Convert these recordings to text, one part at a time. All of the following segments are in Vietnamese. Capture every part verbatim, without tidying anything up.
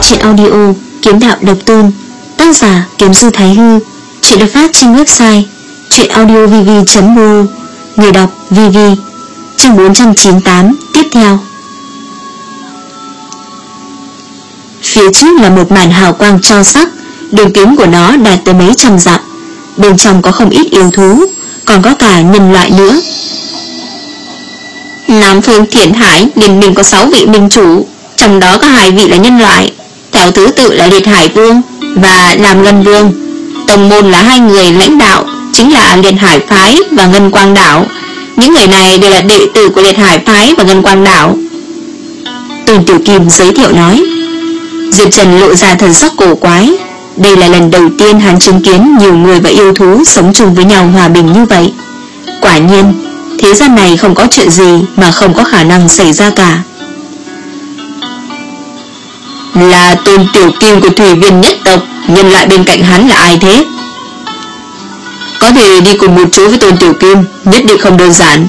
truyện audio Kiếm Đạo Độc Tôn, tác giả Kiếm Sư Thái Hư. Truyện được phát trên website truyện audio vv chấm o, người đọc vê vê. Chương bốn trăm chín mươi tám tiếp theo. Phía trước là một màn hào quang tro sắc, đường kính của nó đạt tới mấy trăm dặm. Bên trong có không ít yêu thú, còn có cả nhân loại nữa. Nam Phương Thiện Hải liên minh có sáu vị minh chủ, trong đó có hai vị là nhân loại, theo thứ tự là Liệt Hải Vương và Lam Ngân Vương. Tông môn là hai người lãnh đạo, chính là Liệt Hải Phái và Ngân Quang Đảo. Những người này đều là đệ tử của Liệt Hải Phái và Ngân Quang Đảo. Tôn Tiểu Kim giới thiệu nói. Diệp Trần lộ ra thần sắc cổ quái. Đây là lần đầu tiên hắn chứng kiến nhiều người và yêu thú sống chung với nhau hòa bình như vậy. Quả nhiên, thế gian này không có chuyện gì mà không có khả năng xảy ra cả. Là Tôn Tiểu Kim của Thủy Viên nhất tộc, nhân lại bên cạnh hắn là ai thế? Có thể đi cùng một chỗ với Tôn Tiểu Kim, nhất định không đơn giản.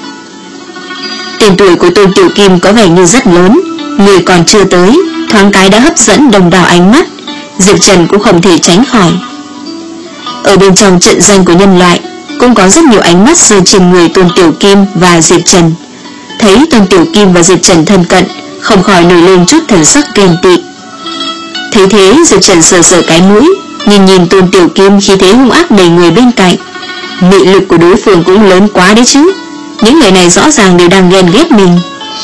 Tên tuổi của Tôn Tiểu Kim có vẻ như rất lớn, người còn chưa tới, thoáng cái đã hấp dẫn đồng đảo ánh mắt. Diệp Trần cũng không thể tránh khỏi. Ở bên trong trận danh của nhân loại cũng có rất nhiều ánh mắt rơi trên người Tôn Tiểu Kim và Diệp Trần. Thấy Tôn Tiểu Kim và Diệp Trần thân cận, không khỏi nổi lên chút thần sắc ghen tị. Thấy thế, Diệp Trần sờ sờ cái mũi, nhìn nhìn Tôn Tiểu Kim khi thế hung ác đầy người bên cạnh. Mị lực của đối phương cũng lớn quá đấy chứ. Những người này rõ ràng đều đang ghen ghét mình.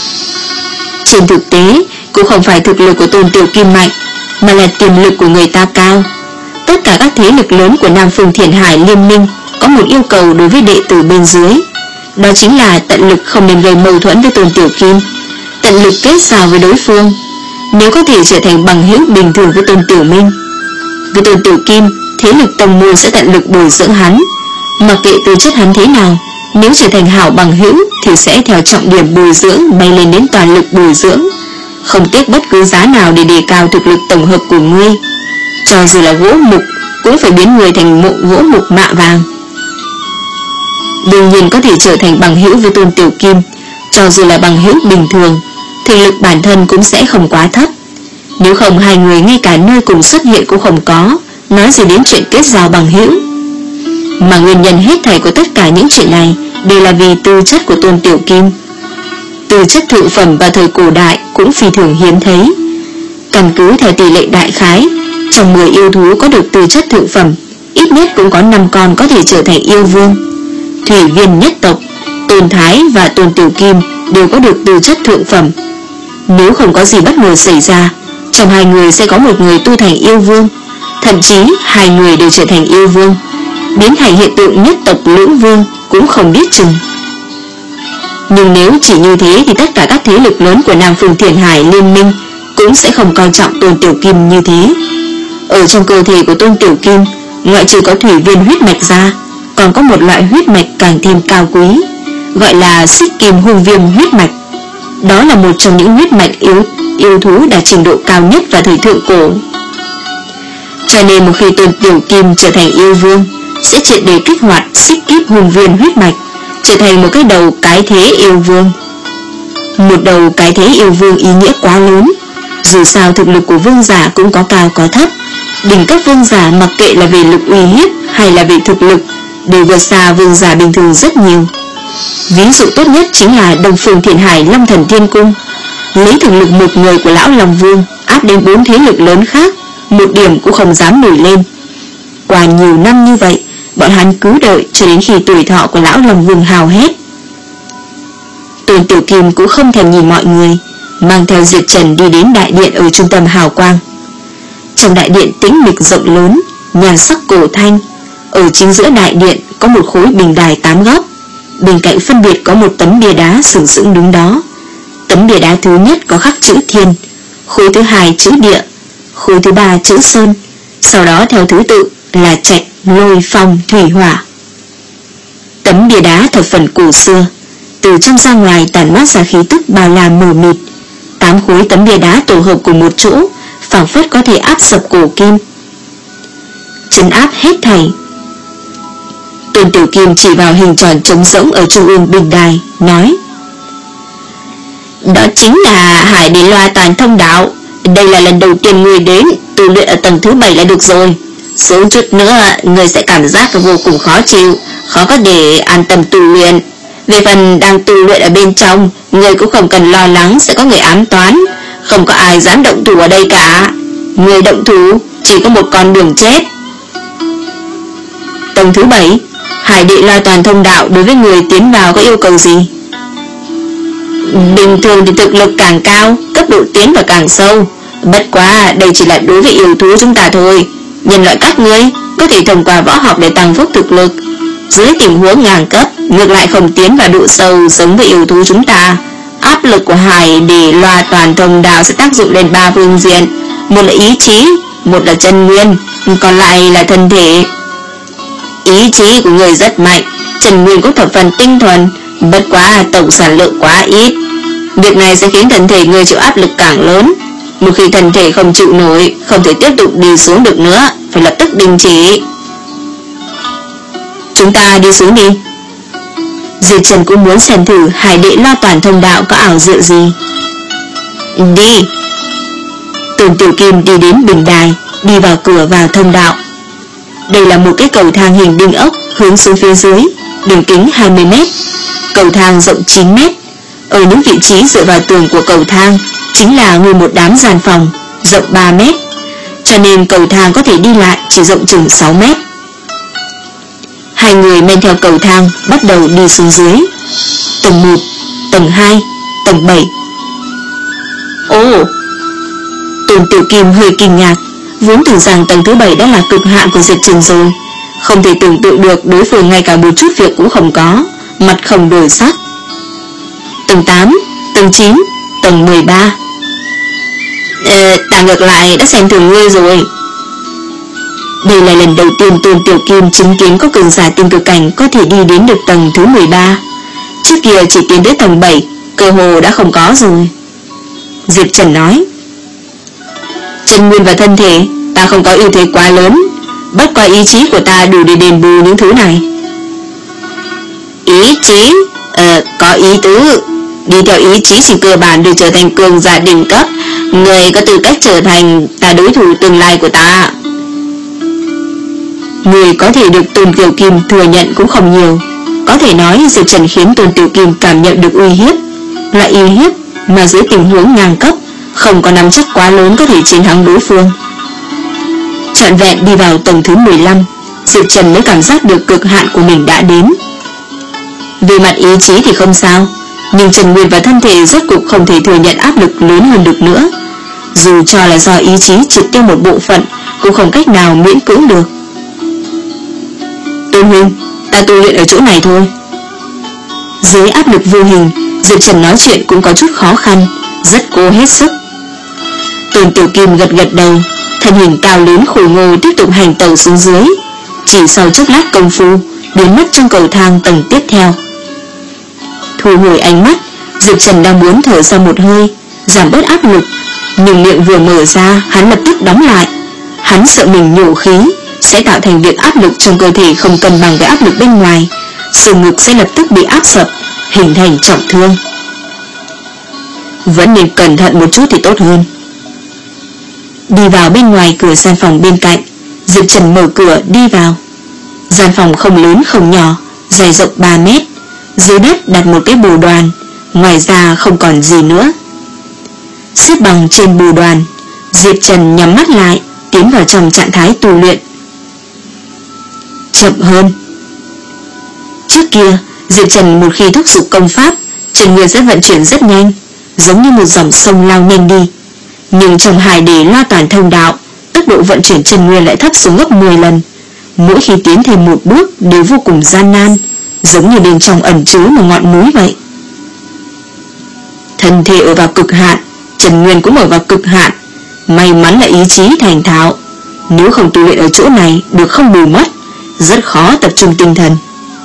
Trên thực tế, cũng không phải thực lực của Tôn Tiểu Kim mạnh, mà là tiềm lực của người ta cao. Tất cả các thế lực lớn của Nam Phương Thiện Hải liên minh có một yêu cầu đối với đệ tử bên dưới, đó chính là tận lực không nên gây mâu thuẫn với Tôn Tiểu Kim, tận lực kết giao với đối phương, nếu có thể trở thành bằng hữu bình thường với Tôn Tiểu Minh. Với Tôn Tiểu Kim, thế lực tông môn sẽ tận lực bồi dưỡng hắn, mặc kệ tư chất hắn thế nào, nếu trở thành hảo bằng hữu thì sẽ theo trọng điểm bồi dưỡng bay lên đến toàn lực bồi dưỡng, không tiếc bất cứ giá nào để đề cao thực lực tổng hợp của ngươi. Cho dù là gỗ mục cũng phải biến người thành mộ gỗ mục mạ vàng. Đương nhiên có thể trở thành bằng hữu với Tôn Tiểu Kim, cho dù là bằng hữu bình thường, thực lực bản thân cũng sẽ không quá thấp. Nếu không hai người ngay cả nơi cùng xuất hiện cũng không có, nói gì đến chuyện kết giao bằng hữu. Mà nguyên nhân hết thảy của tất cả những chuyện này đều là vì tư chất của Tôn Tiểu Kim. Tư chất thượng phẩm vào thời cổ đại cũng phi thường hiếm thấy. Căn cứ theo tỷ lệ đại khái, trong mười yêu thú có được tư chất thượng phẩm, ít nhất cũng có năm con có thể trở thành yêu vương. Thủy Viên nhất tộc, Tôn Thái và Tôn Tiểu Kim đều có được tư chất thượng phẩm. Nếu không có gì bất ngờ xảy ra, trong hai người sẽ có một người tu thành yêu vương, thậm chí hai người đều trở thành yêu vương, biến thành hiện tượng nhất tộc lưỡng vương cũng không biết chừng. Nhưng nếu chỉ như thế thì tất cả các thế lực lớn của Nam Phương Thiện Hải liên minh cũng sẽ không coi trọng Tôn Tiểu Kim như thế. Ở trong cơ thể của Tôn Tiểu Kim, ngoại trừ có thủy viên huyết mạch ra, còn có một loại huyết mạch càng thêm cao quý, gọi là Xích Kim Hung Viêm huyết mạch. Đó là một trong những huyết mạch yêu, yêu thú đạt trình độ cao nhất vào thời thượng cổ. Cho nên một khi Tôn Tiểu Kim trở thành yêu vương, sẽ triệt để kích hoạt Xích Kim Hung Viêm huyết mạch, trở thành một cái đầu cái thế yêu vương. Một đầu cái thế yêu vương ý nghĩa quá lớn. Dù sao thực lực của vương giả cũng có cao có thấp. Đỉnh cấp vương giả mặc kệ là về lực uy hiếp hay là về thực lực đều vượt xa vương giả bình thường rất nhiều. Ví dụ tốt nhất chính là Đông Phương Thiện Hải Long Thần Thiên Cung, lấy thực lực một người của lão Long Vương áp đến bốn thế lực lớn khác, một điểm cũng không dám nổi lên. Qua nhiều năm như vậy, bọn hắn cứ đợi cho đến khi tuổi thọ của lão Long Vương hao hết. Tôn Tiểu Kim cũng không thèm nhìn mọi người, mang theo Diệp Trần đi đến đại điện ở trung tâm hào quang. Trong đại điện tĩnh mịch rộng lớn, nhan sắc cổ thanh. Ở chính giữa đại điện có một khối bình đài tám góc, bên cạnh phân biệt có một tấm bia đá sừng sững đứng đó. Tấm bia đá thứ nhất có khắc chữ Thiên, khối thứ hai chữ Địa, khối thứ ba chữ Sơn, sau đó theo thứ tự là Trạch, Lôi, Phong, Thủy, Hỏa. Tấm bia đá thập phần cổ xưa, từ trong ra ngoài tản mát ra khí tức bao la mờ mịt. Tám khối tấm bia đá tổ hợp cùng một chỗ, phảng phất có thể áp sập cổ kim, trấn áp hết thảy. Tôn Tiểu Kim chỉ vào hình tròn trống rỗng ở trung ương bình đài, nói: Đó chính là Hải Đế Loa Toàn Thông Đạo, Đây là lần đầu tiên ngươi đến, tu luyện ở tầng thứ bảy là được rồi. Xuống chút nữa ngươi sẽ cảm giác vô cùng khó chịu, khó có để an tâm tu luyện. Về phần đang tu luyện ở bên trong, ngươi cũng không cần lo lắng sẽ có người ám toán. Không có ai dám động thủ ở đây cả. Người động thủ chỉ có một con đường chết. Tầng thứ bảy, Hải Đệ Loa Toàn thông đạo đối với người tiến vào có yêu cầu gì? Bình thường thì thực lực càng cao, cấp độ tiến vào càng sâu. Bất quá đây chỉ là đối với yêu thú chúng ta thôi. Nhân loại các ngươi có thể thông qua võ học để tăng phúc thực lực. Dưới tình huống ngang cấp, ngược lại không tiến vào độ sâu giống với yêu thú chúng ta. Áp lực của Hải Đệ Loa Toàn thông đạo sẽ tác dụng lên ba phương diện. Một là ý chí, một là chân nguyên, còn lại là thân thể. Ý chí của người rất mạnh, chân nguyên cũng thập phần tinh thuần, bất quá tổng sản lượng quá ít. Việc này sẽ khiến thân thể người chịu áp lực càng lớn. Một khi thân thể không chịu nổi, không thể tiếp tục đi xuống được nữa, phải lập tức đình chỉ. Chúng ta đi xuống đi. Diệp Trần cũng muốn xem thử Hải Đệ Loa Toàn thông đạo có ảo diệu gì. Đi. Tôn Tiểu Kim đi đến bình đài, đi vào cửa vào thông đạo. Đây là một cái cầu thang hình đinh ốc hướng xuống phía dưới, đường kính hai mươi mét, cầu thang rộng chín mét. Ở những vị trí dựa vào tường của cầu thang chính là nguyên một đám gian phòng rộng ba mét, cho nên cầu thang có thể đi lại chỉ rộng chừng sáu mét. Hai người men theo cầu thang bắt đầu đi xuống dưới. Tầng một, tầng hai, tầng bảy. Ồ! Tôn Tiểu Kim hơi kinh ngạc, vốn tưởng rằng tầng thứ bảy đã là cực hạn của Diệp Trần rồi, không thể tưởng tượng được đối phương ngay cả một chút việc cũng không có, mặt không đổi sắc. Tầng tám, tầng chín, tầng mười ba. Ờ, ta ngược lại đã xem thường ngươi rồi. Đây là lần đầu tiên Tôn Tiểu Kim chứng kiến có cường giả tiên cực cảnh có thể đi đến được tầng thứ mười ba. Trước kia chỉ tiến đến tầng bảy, cơ hồ đã không có rồi. Diệp Trần nói, chân nguyên và thân thể ta không có ưu thế quá lớn, bất qua ý chí của ta đủ để đền bù những thứ này. Ý chí? Ờ, có ý tứ. Đi theo ý chí chỉ cơ bản để trở thành cường giả đỉnh cấp. Người có tư cách trở thành ta đối thủ tương lai của ta. Người có thể được Tôn Tiểu Kim thừa nhận cũng không nhiều. Có thể nói Diệp Trần khiến Tôn Tiểu Kim cảm nhận được uy hiếp, là uy hiếp mà dưới tình huống ngang cấp không có nắm chắc quá lớn có thể chiến thắng đối phương. Trọn vẹn đi vào tầng thứ mười lăm, Diệp Trần mới cảm giác được cực hạn của mình đã đến. Về mặt ý chí thì không sao, nhưng chân nguyên và thân thể rốt cuộc không thể thừa nhận áp lực lớn hơn được nữa. Dù cho là do ý chí triệt tiêu một bộ phận, cũng không cách nào miễn cưỡng được. Tôn huynh, ta tu luyện ở chỗ này thôi. Dưới áp lực vô hình, Diệp Trần nói chuyện cũng có chút khó khăn, rất cố hết sức. Tôn Tiểu Kim gật gật đầu, thân hình cao lớn khôi ngô tiếp tục hành tẩu xuống dưới. Chỉ sau chốc lát công phu, biến mất trong cầu thang tầng tiếp theo. Thu hồi ánh mắt, Diệp Trần đang muốn thở ra một hơi, giảm bớt áp lực, nhưng miệng vừa mở ra, hắn lập tức đóng lại. Hắn sợ mình nhổ khí sẽ tạo thành việc áp lực trong cơ thể không cân bằng với áp lực bên ngoài, xương ngực sẽ lập tức bị áp sập, hình thành trọng thương. Vẫn nên cẩn thận một chút thì tốt hơn. Đi vào bên ngoài cửa gian phòng bên cạnh, Diệp Trần mở cửa đi vào. Gian phòng không lớn không nhỏ, dài rộng ba mét. Dưới đất đặt một cái bồ đoàn, ngoài ra không còn gì nữa. Xếp bằng trên bồ đoàn, Diệp Trần nhắm mắt lại, tiến vào trong trạng thái tu luyện. Chậm hơn. Trước kia, Diệp Trần một khi thúc giục công pháp, chân nguyên sẽ vận chuyển rất nhanh, giống như một dòng sông lao nhanh đi. Nhưng trong Hải Đệ Loa Toàn thông đạo, tốc độ vận chuyển chân nguyên lại thấp xuống gấp mười lần. Mỗi khi tiến thêm một bước đều vô cùng gian nan, giống như bên trong ẩn chứa một ngọn núi vậy. Thân thể ở vào cực hạn, chân nguyên cũng ở vào cực hạn. May mắn là ý chí thành thạo, nếu không tu luyện ở chỗ này được không bù mất, rất khó tập trung tinh thần.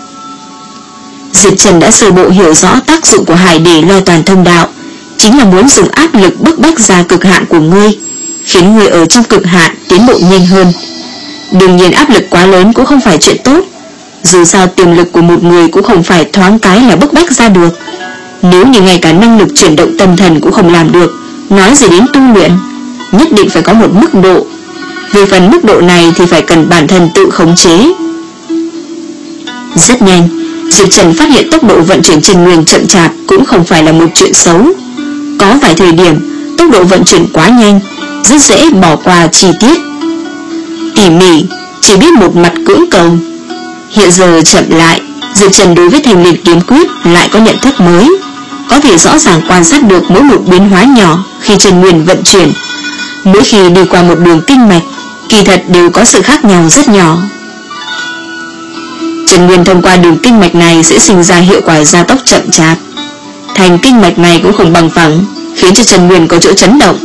Diệp Trần đã sơ bộ hiểu rõ tác dụng của Hải Đệ Loa Toàn thông đạo, chính là muốn dùng áp lực bức bách ra cực hạn của ngươi, khiến ngươi ở trong cực hạn tiến bộ nhanh hơn. Đương nhiên áp lực quá lớn cũng không phải chuyện tốt, dù sao tiềm lực của một người cũng không phải thoáng cái là bức bách ra được. Nếu như ngay cả năng lực chuyển động tâm thần cũng không làm được, nói gì đến tu luyện. nhất định phải có một mức độ. Về phần mức độ này thì phải cần bản thân tự khống chế. Rất nhanh, Diệp Trần phát hiện tốc độ vận chuyển chân nguyên chậm chạp cũng không phải là một chuyện xấu. Có vài thời điểm tốc độ vận chuyển quá nhanh, rất dễ bỏ qua chi tiết. Tỉ mỉ, chỉ biết một mặt cưỡng cầu. Hiện giờ chậm lại, Diệp Trần đối với Thanh Liên kiếm quyết lại có nhận thức mới, có thể rõ ràng quan sát được mỗi một biến hóa nhỏ khi chân nguyên vận chuyển. Mỗi khi đi qua một đường kinh mạch, kỳ thật đều có sự khác nhau rất nhỏ. Chân nguyên thông qua đường kinh mạch này sẽ sinh ra hiệu quả gia tốc chậm chạp. Thành kinh mạch này cũng không bằng phẳng, khiến cho chân nguyên có chỗ chấn động.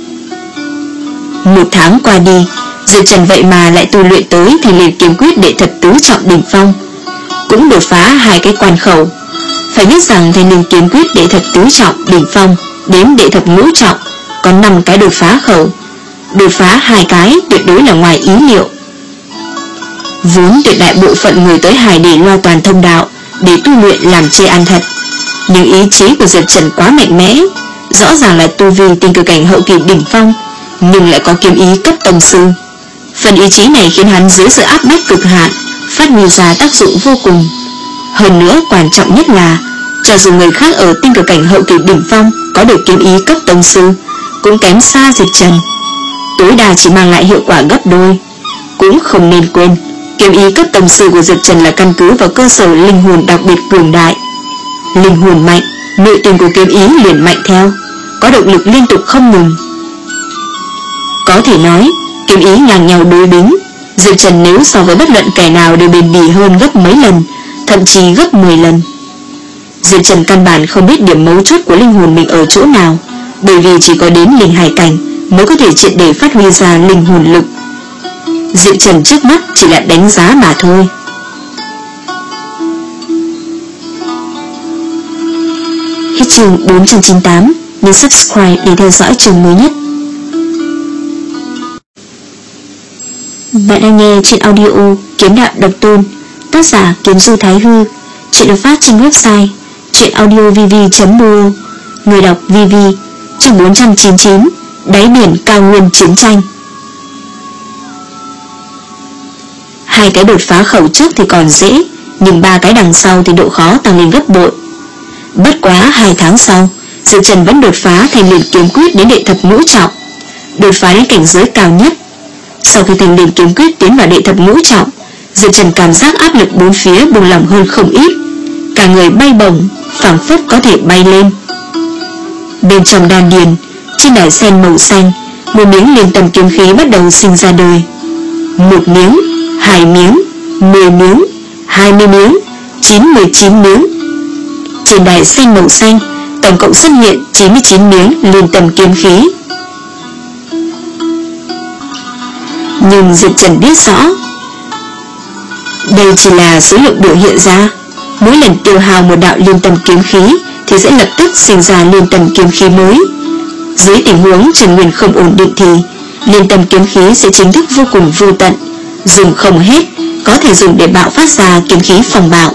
Một tháng qua đi, Diệp Trần vậy mà lại tu luyện tới Thanh Liên kiếm quyết đệ thập tứ trọng đỉnh phong, cũng đột phá hai cái quan khẩu. Phải biết rằng Thanh Liên kiếm quyết đệ thập tứ trọng đỉnh phong đến đệ thập ngũ trọng có năm cái đột phá khẩu, đột phá hai cái tuyệt đối là ngoài ý liệu. Vốn tuyệt đại bộ phận người tới Hải Đỉ Loa toàn thông đạo để tu luyện làm chê ăn thật, nhưng ý chí của Diệp Trần quá mạnh mẽ, rõ ràng là tu vi tinh cực cảnh hậu kỳ đỉnh phong, nhưng lại có kiếm ý cấp tông sư. Phần ý chí này khiến hắn dưới sự áp bách cực hạn phát huy ra tác dụng vô cùng. Hơn nữa quan trọng nhất là, cho dù người khác ở tinh cực cảnh hậu kỳ đỉnh phong có được kiếm ý cấp tông sư, cũng kém xa Diệp Trần, tối đa chỉ mang lại hiệu quả gấp đôi. Cũng không nên quên, kiếm ý cấp tông sư của Diệp Trần là căn cứ vào cơ sở linh hồn đặc biệt cường đại. Linh hồn mạnh, nội tình của kiếm ý liền mạnh theo, có động lực liên tục không ngừng. Có thể nói, kiếm ý ngang nhau đối bính, Diệp Trần nếu so với bất luận kẻ nào đều bền bỉ hơn gấp mấy lần, thậm chí gấp mười lần. Diệp Trần căn bản không biết điểm mấu chốt của linh hồn mình ở chỗ nào, bởi vì chỉ có đến linh hải cảnh mới có thể triệt để phát huy ra linh hồn lực. Diệp Trần trước mắt chỉ là đánh giá mà thôi. Hết chương bốn trăm chín mươi tám, nhấn subscribe để theo dõi chương mới nhất. Bạn đang nghe trên audio Kiếm Đạo Độc Tôn, tác giả Kiếm Du Thái Hư. Chuyện được phát trên website chuyenaudiovv chấm m o. Người đọc vê vê. Chương bốn trăm chín mươi chín, đáy biển cao nguyên chiến tranh. Hai cái đột phá khẩu trước thì còn dễ, nhưng ba cái đằng sau thì độ khó tăng lên gấp bội. Bất quá hai tháng sau, Diệp Trần vẫn đột phá Thanh Liên kiếm quyết đến đệ thập ngũ trọng, đột phá đến cảnh giới cao nhất. Sau khi Thanh Liên kiếm quyết tiến vào đệ thập ngũ trọng, Diệp Trần cảm giác áp lực bốn phía buông lỏng hơn không ít, cả người bay bổng, phảng phất có thể bay lên. Bên trong đan điền, trên đài sen màu xanh, một miếng liên tâm kiếm khí bắt đầu sinh ra đời. Một miếng, hai miếng, mười miếng, hai mươi miếng, chín mươi chín miếng. Trên đài sen màu xanh, tổng cộng xuất hiện chín mươi chín miếng liên tâm kiếm khí. Nhưng Diệp Trần biết rõ, đây chỉ là số lượng biểu hiện ra. Mỗi lần tiêu hao một đạo liên tâm kiếm khí thì sẽ lập tức sinh ra liên tâm kiếm khí mới. Dưới tình huống chân nguyên không ổn định thì liên tâm kiếm khí sẽ chính thức vô cùng vô tận, dùng không hết, có thể dùng để bạo phát ra kiếm khí phòng bạo.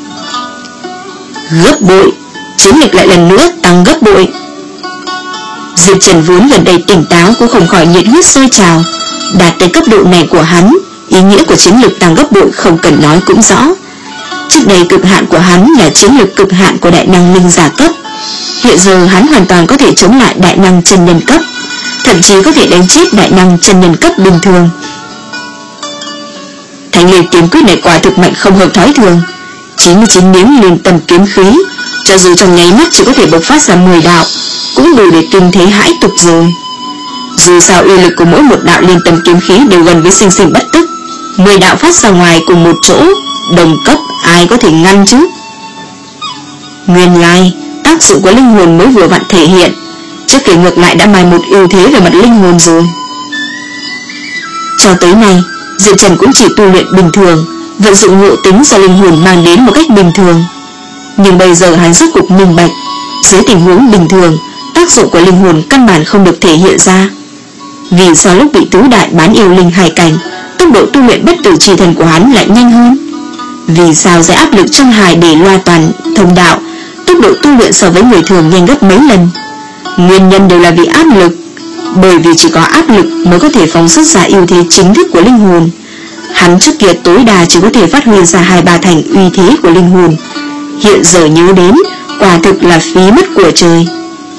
Gấp bội, chiến lực lại lần nữa tăng gấp bội. Diệp Trần vốn gần đây tỉnh táo cũng không khỏi nhiệt huyết sôi trào. Đạt tới cấp độ này của hắn, ý nghĩa của chiến lực tăng gấp bội không cần nói cũng rõ. Trước đây cực hạn của hắn là chiến lực cực hạn của đại năng linh giả cấp, hiện giờ hắn hoàn toàn có thể chống lại đại năng chân nhân cấp, thậm chí có thể đánh chết đại năng chân nhân cấp bình thường. Thanh Liên kiếm quyết này quả thực mạnh không hợp thói thường. chín mươi chín miếng liên tâm kiếm khí, cho dù trong nháy mắt chỉ có thể bộc phát ra mười đạo, cũng đủ để kinh thế hãi tục rồi. Dù sao uy lực của mỗi một đạo liên tâm kiếm khí đều gần với sinh sinh bất tức, mười đạo phát ra ngoài cùng một chỗ, đồng cấp ai có thể ngăn chứ? Nguyên lai tác dụng của linh hồn mới vừa vặn thể hiện, trước kia ngược lại đã mai một ưu thế về mặt linh hồn rồi. Cho tới nay, Diệp Trần cũng chỉ tu luyện bình thường, vận dụng ngộ tính do linh hồn mang đến một cách bình thường. Nhưng bây giờ hắn rốt cuộc minh bạch, dưới tình huống bình thường, tác dụng của linh hồn căn bản không được thể hiện ra. Vì sao lúc bị tứ đại bán yêu linh hải cảnh, tốc độ tu luyện bất tử chi thần của hắn lại nhanh hơn? Vì sao dưới áp lực trong Hải Đỉ Loa toàn thông đạo, tốc độ tu luyện so với người thường nhanh gấp mấy lần? Nguyên nhân đều là vì áp lực. Bởi vì chỉ có áp lực mới có thể phóng xuất ra ưu thế chính thức của linh hồn. Hắn trước kia tối đa chỉ có thể phát huy ra hai ba thành uy thế của linh hồn. Hiện giờ nhớ đến, quả thực là phí mất của trời.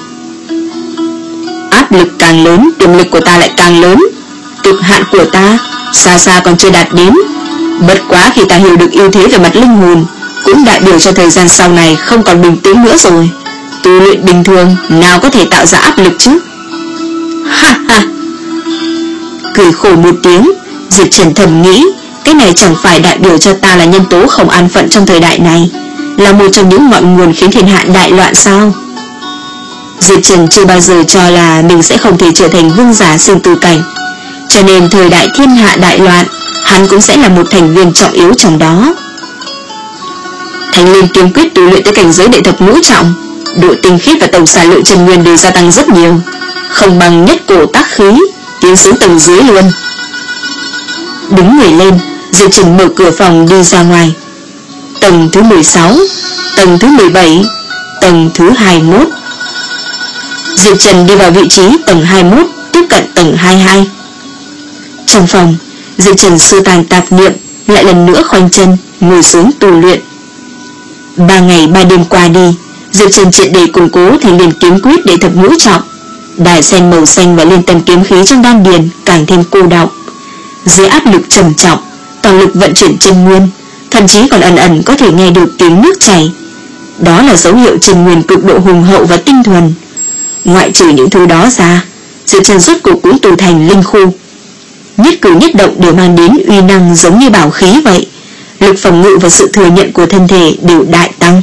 Áp lực càng lớn, tiềm lực của ta lại càng lớn. Cực hạn của ta xa xa còn chưa đạt đến. Bất quá khi ta hiểu được ưu thế về mặt linh hồn, cũng đại biểu cho thời gian sau này không còn bình tĩnh nữa rồi. Tu luyện bình thường nào có thể tạo ra áp lực chứ? Ha ha. Cười khổ một tiếng, Diệp Trần thầm nghĩ, cái này chẳng phải đại biểu cho ta là nhân tố không an phận trong thời đại này, là một trong những ngọn nguồn khiến thiên hạ đại loạn sao? Diệp Trần chưa bao giờ cho là mình sẽ không thể trở thành vương giả sinh tử cảnh, cho nên thời đại thiên hạ đại loạn, hắn cũng sẽ là một thành viên trọng yếu trong đó. Thanh Linh kiếm quyết tu luyện tới cảnh giới đệ thập ngũ trọng, độ tinh khiết và tổng sản lượng chân nguyên đều gia tăng rất nhiều, không bằng nhất cổ tác khí, tiến xuống tầng dưới luôn. Đứng người lên, Diệp Trần mở cửa phòng đi ra ngoài. Tầng thứ mười sáu, tầng thứ mười bảy, tầng thứ hai mươi mốt. Diệp Trần đi vào vị trí tầng hai mươi mốt, tiếp cận tầng hai mươi hai. Trong phòng, Diệp Trần xua tan tạp niệm, lại lần nữa khoanh chân, ngồi xuống tu luyện. Ba ngày ba đêm qua đi, Diệp Trần triệt để củng cố thành liền kiếm quyết đệ thập ngũ trọng. Đài sen màu xanh và liên tâm kiếm khí trong đan điền càng thêm cô đọng. Dưới áp lực trầm trọng, toàn lực vận chuyển chân nguyên, thậm chí còn ẩn ẩn có thể nghe được tiếng nước chảy. Đó là dấu hiệu chân nguyên cực độ hùng hậu và tinh thuần. Ngoại trừ những thứ đó ra, Diệp Trần rốt cuộc cũng tu thành linh khu. Nhất cử nhất động đều mang đến uy năng giống như bảo khí vậy. Lực phòng ngự và sự thừa nhận của thân thể đều đại tăng.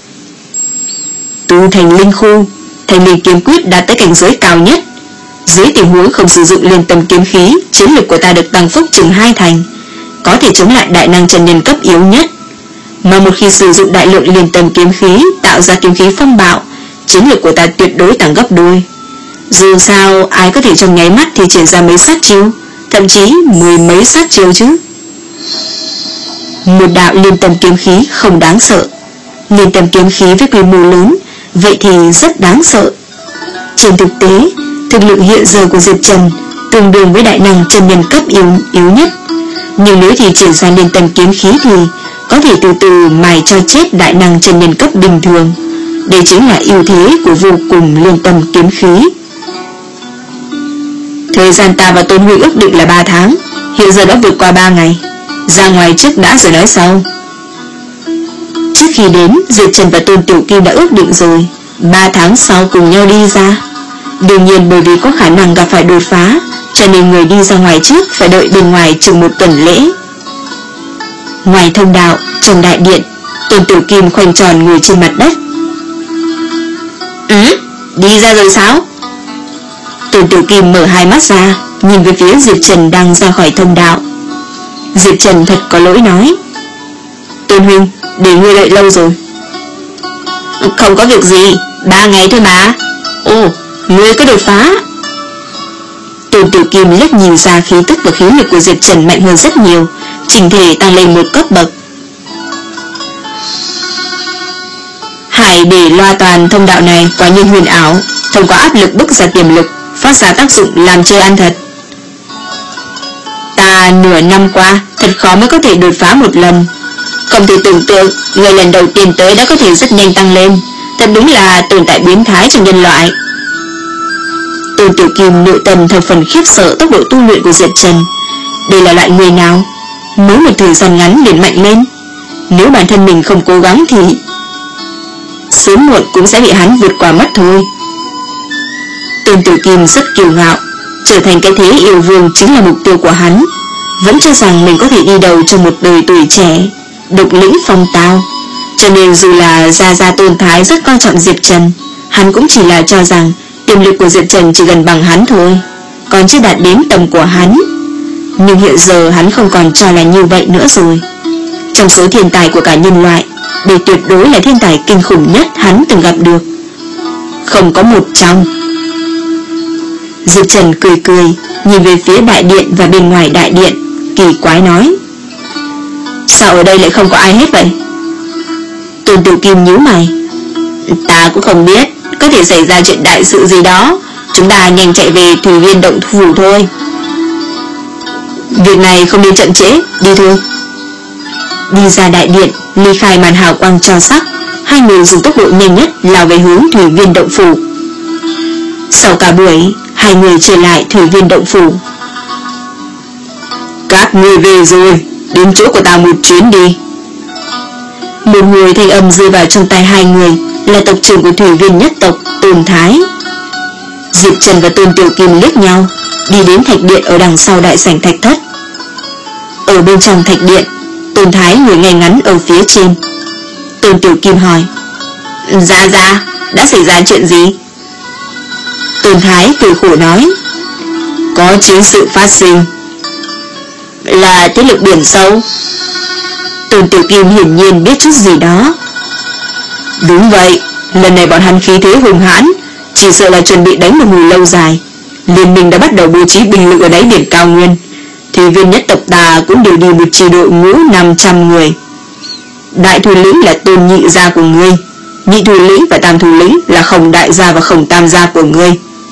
Tu thành linh khu, thành linh kiếm quyết đạt tới cảnh giới cao nhất. Dưới tình huống không sử dụng liên tâm kiếm khí, chiến lực của ta được tăng phúc chừng hai thành, có thể chống lại đại năng chân nhân cấp yếu nhất. Mà một khi sử dụng đại lượng liên tâm kiếm khí tạo ra kiếm khí phong bạo, chiến lực của ta tuyệt đối tăng gấp đôi. Dù sao ai có thể trong nháy mắt thì triển ra mấy sát chiêu, thậm chí mười mấy sát chiêu chứ. Một đạo liên tâm kiếm khí không đáng sợ, liên tâm kiếm khí với quy mô lớn, vậy thì rất đáng sợ. Trên thực tế, thực lực hiện giờ của Diệp Trần tương đương với đại năng chân nhân cấp yếu, yếu nhất. Nhưng nếu thì triển ra liên tâm kiếm khí thì có thể từ từ mài cho chết đại năng chân nhân cấp bình thường. Đây chính là ưu thế của vô cùng liên tâm kiếm khí. Thời gian ta và Tôn Huy ước định là ba tháng, hiện giờ đã vượt qua ba ngày. Ra ngoài trước đã rồi nói sau. Trước khi đến, Diệp Trần và Tôn Tiểu Kim đã ước định rồi, ba tháng sau cùng nhau đi ra. Đương nhiên bởi vì có khả năng gặp phải đột phá, cho nên người đi ra ngoài trước phải đợi bên ngoài chừng một tuần lễ. Ngoài thông đạo, trong đại điện, Tôn Tiểu Kim khoanh tròn ngồi trên mặt đất. Ừ, đi ra rồi sao? Tôn Tiểu Kim mở hai mắt ra, nhìn về phía Diệp Trần đang ra khỏi thông đạo. Diệp Trần thật có lỗi nói: Tôn huynh, để ngươi đợi lâu rồi. Không có việc gì, ba ngày thôi mà. Ồ, ngươi có đột phá. Tôn Tiểu Kim liếc nhìn ra khí tức và khí lực của Diệp Trần mạnh hơn rất nhiều, chỉnh thể tăng lên một cấp bậc. Hải để loa toàn thông đạo này quả nhiên huyền ảo, thông qua áp lực bức ra tiềm lực, phát ra tác dụng làm chơi ăn thật. Ta nửa năm qua thật khó mới có thể đột phá một lần. Không thể tưởng tượng người lần đầu tiên tới đã có thể rất nhanh tăng lên, thật đúng là tồn tại biến thái trong nhân loại. Tôn Tiểu Kim nội tâm thập phần khiếp sợ tốc độ tu luyện của Diệp Trần. Đây là loại người nào mới một thời gian ngắn liền mạnh lên? Nếu bản thân mình không cố gắng thì sớm muộn cũng sẽ bị hắn vượt qua mất thôi. Tôn Tiểu Kim rất kiêu ngạo, trở thành cái thế yêu vương chính là mục tiêu của hắn, vẫn cho rằng mình có thể đi đầu trong một đời tuổi trẻ, độc lĩnh phong tao. Cho nên dù là Gia Gia Tôn Thái rất coi trọng Diệp Trần, hắn cũng chỉ là cho rằng tiềm lực của Diệp Trần chỉ gần bằng hắn thôi, còn chưa đạt đến tầm của hắn. Nhưng hiện giờ hắn không còn cho là như vậy nữa rồi. Trong số thiên tài của cả nhân loại, đây tuyệt đối là thiên tài kinh khủng nhất hắn từng gặp được, không có một trong. Diệp Trần cười cười, nhìn về phía đại điện và bên ngoài đại điện, kỳ quái nói: Sao ở đây lại không có ai hết vậy? Tôn Tiểu Kim nhíu mày: Ta cũng không biết, có thể xảy ra chuyện đại sự gì đó, Chúng ta nhanh chạy về thủy viên động phủ thôi. Việc này không nên chậm trễ, đi thôi. Đi ra đại điện, ly khai màn hào quang cho sắc, hai người dùng tốc độ nhanh nhất lao về hướng thủy viên động phủ. Sau cả buổi, hai người trở lại thủy viên động phủ. Các người về rồi, đến chỗ của ta một chuyến đi. Một người thanh âm rơi vào trong tay hai người, là tộc trưởng của thủy viên nhất tộc Tôn Thái. Diệp Trần và Tôn Tiểu Kim liếc nhau, đi đến thạch điện ở đằng sau đại sảnh thạch thất. Ở bên trong thạch điện, Tôn Thái ngồi ngay ngắn ở phía trên. Tôn Tiểu Kim hỏi: Dạ dạ, đã xảy ra chuyện gì? Tôn Thái cười khổ nói: Có chiến sự phát sinh. Là thế lực biển sâu? Tôn Tiểu Kim hiển nhiên biết chút gì đó. Đúng vậy, lần này bọn hắn khí thế hùng hãn, chỉ sợ là chuẩn bị đánh một hồi lâu dài. Liên minh đã bắt đầu bố trí binh lực ở đáy biển cao nguyên. Thủy viên nhất tộc ta cũng đều đi một chi đội ngũ năm trăm người. Đại thủ lĩnh là Tôn nhị gia của ngươi, nhị thủ lĩnh và tam thủ lĩnh là Khổng đại gia và Khổng tam gia của ngươi.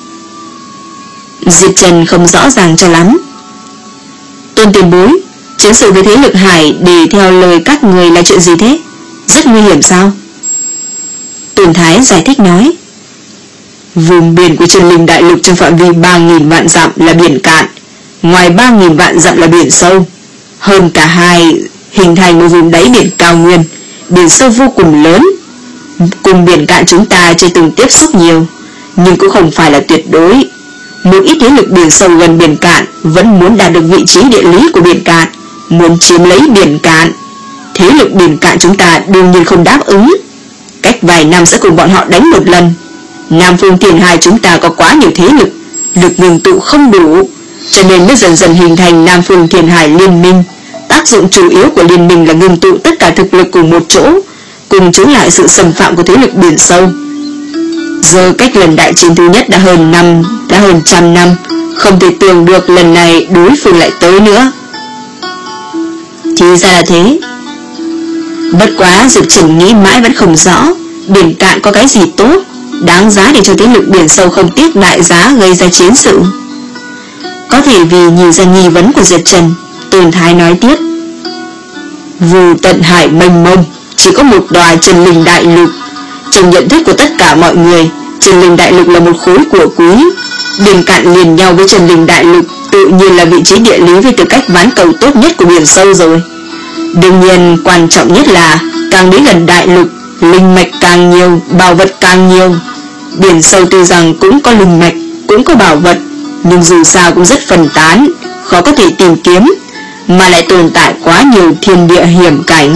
Diệp Trần không rõ ràng cho lắm. Tôn tiền bối, chiến sự với thế lực hải để theo lời các người là chuyện gì thế? Rất nguy hiểm sao? Tôn Thái giải thích nói: Vùng biển của Chân Linh đại lục trong phạm vi ba nghìn vạn dặm là biển cạn, ngoài ba nghìn vạn dặm là biển sâu. Hơn cả hai hình thành một vùng đáy biển cao nguyên, biển sâu vô cùng lớn. Cùng biển cạn chúng ta chưa từng tiếp xúc nhiều, nhưng cũng không phải là tuyệt đối. Một ít thế lực biển sâu gần biển cạn vẫn muốn đạt được vị trí địa lý của biển cạn, muốn chiếm lấy biển cạn. Thế lực biển cạn chúng ta đương nhiên không đáp ứng. Cách vài năm sẽ cùng bọn họ đánh một lần. Nam Phương Thiên Hải chúng ta có quá nhiều thế lực, lực ngừng tụ không đủ, cho nên mới dần dần hình thành Nam Phương Thiên Hải liên minh. Tác dụng chủ yếu của liên minh là ngừng tụ tất cả thực lực cùng một chỗ, cùng chống lại sự xâm phạm của thế lực biển sâu. Giờ cách lần đại chiến thứ nhất đã hơn năm, đã hơn trăm năm, không thể tưởng được lần này đối phương lại tới nữa. Thì ra là thế. Bất quá Diệp Trần nghĩ mãi vẫn không rõ biển cạn có cái gì tốt, đáng giá để cho thế lực biển sâu không tiếc đại giá gây ra chiến sự. Có thể vì nhìn ra nghi vấn của Diệp Trần, Tôn Thái nói tiếp: Vô tận hải mênh mông, chỉ có một tòa Chân Linh đại lục. Trong nhận thức của tất cả mọi người, Chân Linh đại lục là một khối của quý. Biển cạn liền nhau với Chân Linh đại lục, tự nhiên là vị trí địa lý với tư cách ván cầu tốt nhất của biển sâu rồi. Đương nhiên quan trọng nhất là càng đến gần đại lục, linh mạch càng nhiều, bảo vật càng nhiều. Biển sâu tuy rằng cũng có linh mạch, cũng có bảo vật, nhưng dù sao cũng rất phân tán, khó có thể tìm kiếm, mà lại tồn tại quá nhiều thiên địa hiểm cảnh.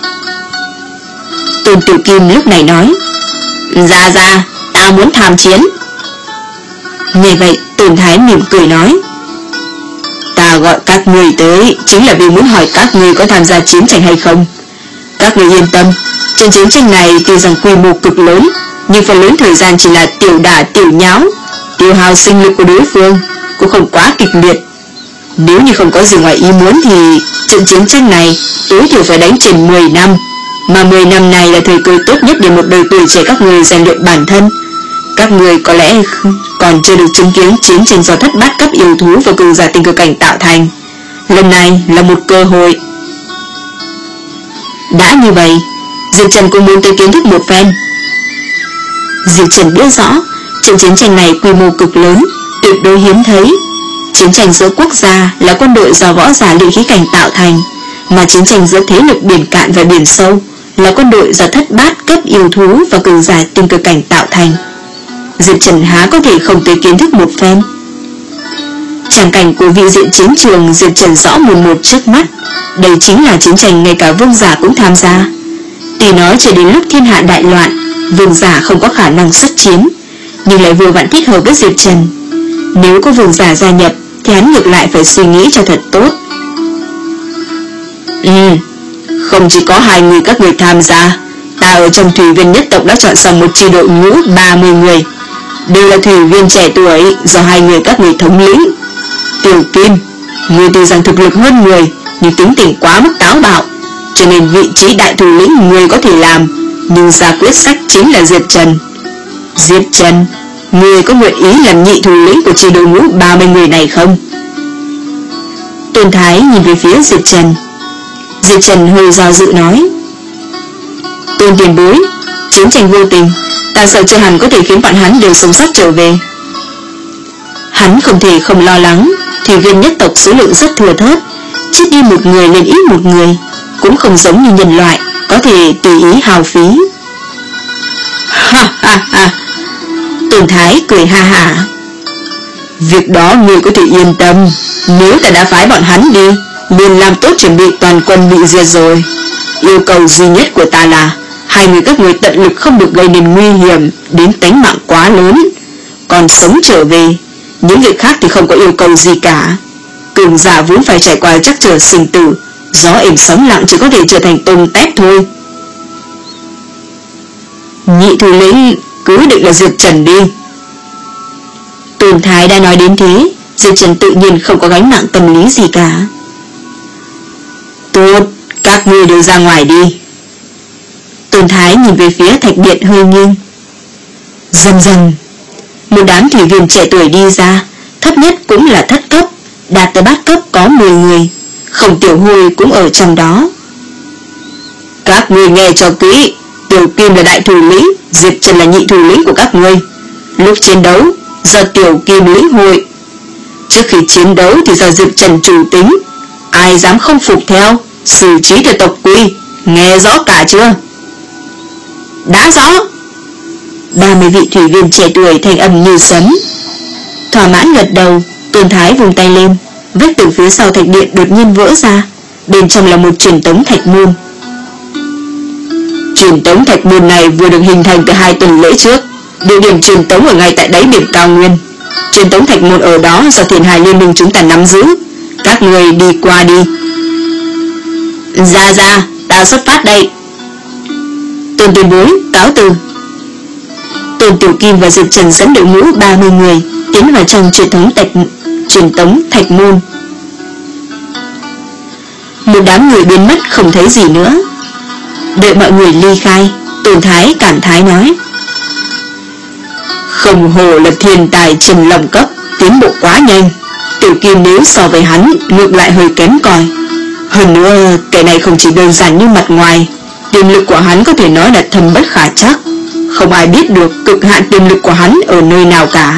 Tôn Tiểu Kim lúc này nói: Ra ra, ta muốn tham chiến. Nghe vậy Tôn Thái mỉm cười nói: Ta gọi các người tới chính là vì muốn hỏi các người có tham gia chiến tranh hay không. Các người yên tâm, trận chiến tranh này tuy rằng quy mô cực lớn, nhưng phần lớn thời gian chỉ là tiểu đả tiểu nháo, tiêu hao sinh lực của đối phương cũng không quá kịch liệt. Nếu như không có gì ngoài ý muốn thì trận chiến tranh này tối thiểu phải đánh trên mười năm, mà mười năm này là thời cơ tốt nhất để một đời tuổi trẻ các người rèn luyện bản thân. Các người có lẽ còn chưa được chứng kiến chiến tranh do thất bát cấp yêu thú và cường giả tinh cực cảnh tạo thành. Lần này là một cơ hội. Đã như vậy, Diệp Trần cũng muốn tới kiến thức một phen. Diệp Trần biết rõ trận chiến tranh này quy mô cực lớn, tuyệt đối hiếm thấy. Chiến tranh giữa quốc gia là quân đội do võ giả luyện khí cảnh tạo thành, mà chiến tranh giữa thế lực biển cạn và biển sâu là quân đội do thất bát cấp yêu thú và cường giả tinh cực cảnh tạo thành. Diệp Trần há có thể không tới kiến thức một phen. Tràng cảnh của vị diện chiến trường Diệp Trần rõ mồn một trước mắt. Đây chính là chiến tranh ngay cả vương giả cũng tham gia. Tuy nói chỉ đến lúc thiên hạ đại loạn, vương giả không có khả năng xuất chiến, nhưng lại vừa vặn thích hợp với Diệp Trần. Nếu có vương giả gia nhập thì hắn ngược lại phải suy nghĩ cho thật tốt. Ừ, không chỉ có hai người các người tham gia, ta ở trong thủy viên nhất tộc đã chọn xong một chi đội ngũ ba mươi người, đều là thủy viên trẻ tuổi do hai người các người thống lĩnh. Tiểu Kim, người tuy rằng thực lực hơn người, nhưng tính tình quá mức táo bạo, cho nên vị trí đại thủ lĩnh người có thể làm, nhưng ra quyết sách chính là Diệp Trần. Diệp Trần, Người có nguyện ý làm nhị thủ lĩnh của chi đội ngũ ba mươi người này không? Tôn Thái nhìn về phía Diệp Trần. Diệp Trần hơi do dự nói: Tôn tiền bối, chiến tranh vô tình, ta sợ chưa hẳn có thể khiến bọn hắn đều sống sót trở về. Hắn không thể không lo lắng. Thủy viên nhất tộc số lượng rất thừa thớt, chết đi một người lên ít một người, cũng không giống như nhân loại có thể tùy ý hao phí. Ha ha ha. Tôn Thái cười ha ha. Việc đó ngươi có thể yên tâm. Nếu ta đã phái bọn hắn đi, liền làm tốt chuẩn bị toàn quân bị diệt rồi. Yêu cầu duy nhất của ta là hai người các người tận lực không được gây nên nguy hiểm đến tính mạng quá lớn, còn sống trở về. Những việc khác thì không có yêu cầu gì cả. Cường giả vốn phải trải qua chắc trở sinh tử, gió êm sóng lặng chỉ có thể trở thành tôm tép thôi. Nhị thủ lĩnh cứ định là Diệp Trần đi. Tôn Thái đã nói đến thế, Diệp Trần tự nhiên không có gánh nặng tâm lý gì cả. Tốt, các ngươi đều ra ngoài đi. Tôn Thái nhìn về phía thạch điện hơi nghiêng. Dần dần, một đám thủy viên trẻ tuổi đi ra, thấp nhất cũng là thất cấp, đạt tới bát cấp có mười người, Khổng Tiểu Hôi cũng ở trong đó. Các ngươi nghe cho kỹ, Tiểu Kim là đại thủ lĩnh, Diệp Trần là nhị thủ lĩnh của các ngươi. Lúc chiến đấu, do Tiểu Kim lĩnh hội. Trước khi chiến đấu thì do Diệp Trần chủ tính. Ai dám không phục theo, xử trí theo tộc quy. Nghe rõ cả chưa? Đã rõ. ba mươi vị thủy viên trẻ tuổi thanh âm như sấm. Thỏa mãn gật đầu. Tôn Thái vùng tay lên, vách tường phía sau thạch điện đột nhiên vỡ ra. Bên trong là một truyền tống thạch môn. Truyền tống thạch môn này vừa được hình thành từ hai tuần lễ trước. Địa điểm truyền tống ở ngay tại đáy biển cao nguyên. Truyền tống thạch môn ở đó do Thiền Hải Liên minh chúng ta nắm giữ. Các người đi qua đi. Ra ra, ta xuất phát đây. Tôn tiền bối, cáo từ. Tôn Tiểu Kim và Diệp Trần dẫn đội ngũ ba mươi người tiến vào trong truyền thống thạch truyền tống thạch môn. Một đám người biến mất không thấy gì nữa. Đợi mọi người ly khai, Tôn Thái cảm thái nói: Không hồ là thiên tài trần lòng cấp, tiến bộ quá nhanh. Tiểu Kim nếu so với hắn ngược lại hơi kém cỏi. Hơn nữa, kẻ này không chỉ đơn giản như mặt ngoài, tiềm lực của hắn có thể nói là thâm bất khả trắc. Không ai biết được cực hạn tiềm lực của hắn ở nơi nào cả.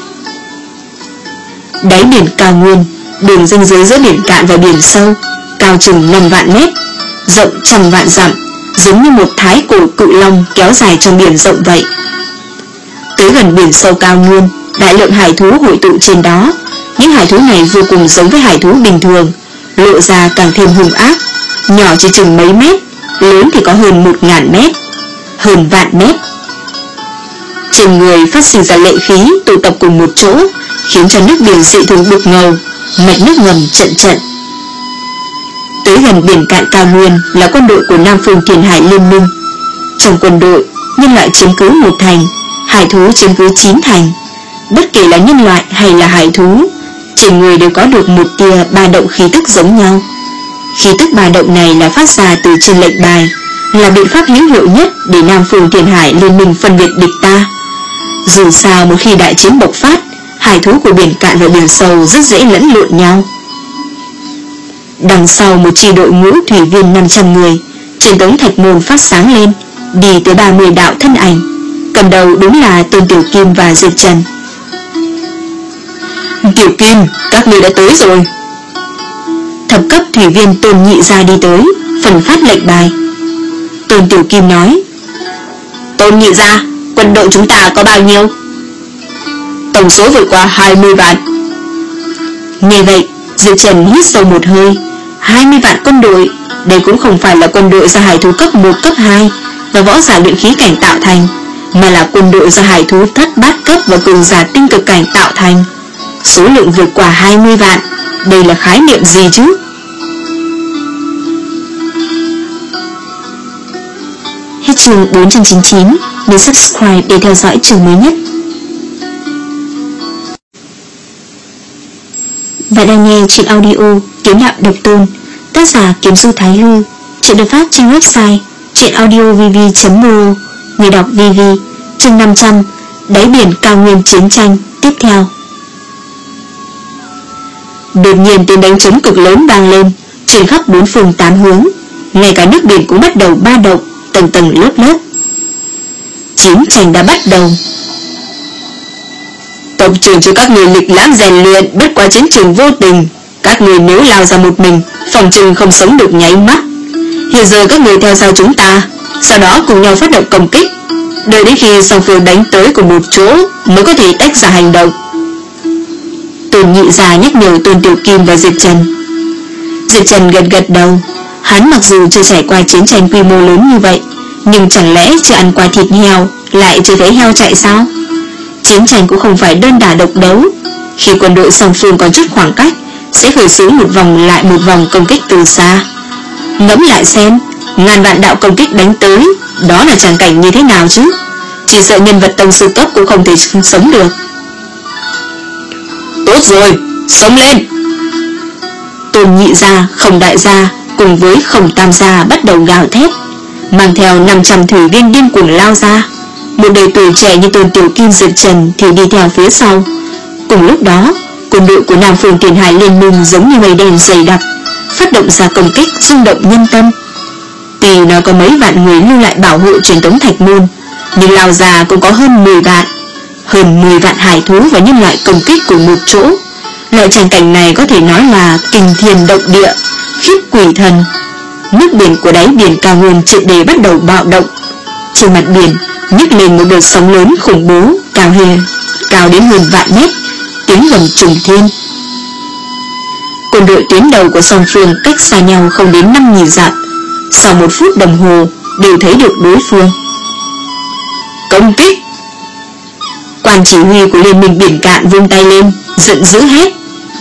Đáy biển cao nguyên, đường ranh giới giữa biển cạn và biển sâu, cao chừng năm vạn mét, rộng trăm vạn dặm, giống như một thái cổ cự long kéo dài trong biển rộng vậy. Tới gần biển sâu cao nguyên, đại lượng hải thú hội tụ trên đó. Những hải thú này vô cùng giống với hải thú bình thường, lộ ra càng thêm hung ác. Nhỏ chỉ chừng mấy mét, lớn thì có hơn một ngàn mét, hơn vạn mét. Trên người phát sinh ra lệ khí tụ tập cùng một chỗ, khiến cho nước biển dị thường đục ngầu, mạch nước ngầm trận trận. Tới gần biển cạn cao nguyên là quân đội của Nam Phương Thiền Hải Liên minh. Trong quân đội, nhân loại chiếm cứ một thành, hải thú chiếm cứ chín thành. Bất kể là nhân loại hay là hải thú, trên người đều có được một tia ba động khí tức giống nhau. Khí tức ba động này là phát ra từ trên lệnh bài, là biện pháp hữu hiệu nhất để Nam Phương Thiền Hải Liên minh phân biệt địch ta. Dù sao một khi đại chiến bộc phát, hải thú của biển cạn và biển sâu rất dễ lẫn lộn nhau. Đằng sau một chi đội ngũ thủy viên năm trăm người, truyền tống thạch môn phát sáng lên, đi tới ba mươi đạo thân ảnh. Cầm đầu đúng là Tôn Tiểu Kim và Diệp Trần. Tiểu Kim, các ngươi đã tới rồi. Thập cấp thủy viên Tôn Nhị Gia đi tới, phần phát lệnh bài. Tôn Tiểu Kim nói: Tôn Nhị Gia, quân đội chúng ta có bao nhiêu? Tổng số vượt qua hai mươi vạn. Nghe vậy, Diệp Trần hít sâu một hơi. Hai mươi vạn quân đội, đây cũng không phải là quân đội do hải thú cấp một, cấp hai và võ giả luyện khí cảnh tạo thành, mà là quân đội do hải thú thất bát cấp và cường giả tinh cực cảnh tạo thành. Số lượng vượt qua hai mươi vạn, đây là khái niệm gì chứ? Hết chương bốn trăm chín mươi chín. Nhớ subscribe để theo dõi chương mới nhất. Và đang nghe chuyện audio Kiếm Đạo Độc Tôn, tác giả Kiếm Du Thái Hư. Chuyện được phát trên website truyện audio v v chấm m o. Người đọc vê vê. Chương năm trăm. Đáy biển cao nguyên chiến tranh tiếp theo. Đột nhiên tiếng đánh trống cực lớn vang lên, truyền khắp bốn phương tám hướng, ngay cả nước biển cũng bắt đầu ba động, tầng tầng lớp lớp. Chiến tranh đã bắt đầu. Tộc trưởng cho các người lịch lãm rèn luyện, bất quá chiến trường vô tình. Các người nếu lao ra một mình, phòng trừng không sống được nháy mắt. Hiện giờ các người theo sau chúng ta, sau đó cùng nhau phát động công kích, đợi đến khi song phương đánh tới cùng một chỗ mới có thể tách ra hành động. Tôn Nhị Già nhắc nhở Tôn Tiểu Kim và Diệp Trần. Diệp Trần gật gật đầu. Hắn mặc dù chưa trải qua chiến tranh quy mô lớn như vậy, nhưng chẳng lẽ chưa ăn qua thịt heo lại chưa thấy heo chạy sao? Chiến tranh cũng không phải đơn đả độc đấu. Khi quân đội song phương còn chút khoảng cách, sẽ khởi xướng một vòng lại một vòng công kích từ xa. Ngẫm lại xem, ngàn vạn đạo công kích đánh tới, đó là tràng cảnh như thế nào chứ? Chỉ sợ nhân vật tông sư cấp cũng không thể sống được. Tốt rồi, sống lên! Tôn Nhị Gia, Không Đại Gia cùng với Không Tam Gia bắt đầu gào thét, mang theo năm trăm thủy viên điên cuồng lao ra. Một đời tuổi trẻ như Tôn Tiểu Kim, Diệp Trần thì đi theo phía sau. Cùng lúc đó, quân đội của Nam Phương Tiền Hải Liên Minh giống như mây đen dày đặc, phát động ra công kích rung động nhân tâm. Tuy nó có mấy vạn người lưu lại bảo hộ truyền thống Thạch Môn, nhưng lao ra cũng có hơn mười vạn. Hơn mười vạn hải thú và nhân loại công kích cùng một chỗ. Loại tràng cảnh này có thể nói là kinh thiên động địa, khiếp quỷ thần. Nước biển của đáy biển cao nguyên triệt để bắt đầu bạo động. Trên mặt biển nhấc lên một đợt sóng lớn khủng bố, cao hề, cao đến hơn vạn mét, tiếng gầm trùng thiên. Quân đội tuyến đầu của song phương cách xa nhau không đến năm nghìn dặm, sau một phút đồng hồ đều thấy được đối phương. Công kích! Quan chỉ huy của Liên minh Biển Cạn vung tay lên, giận dữ hét.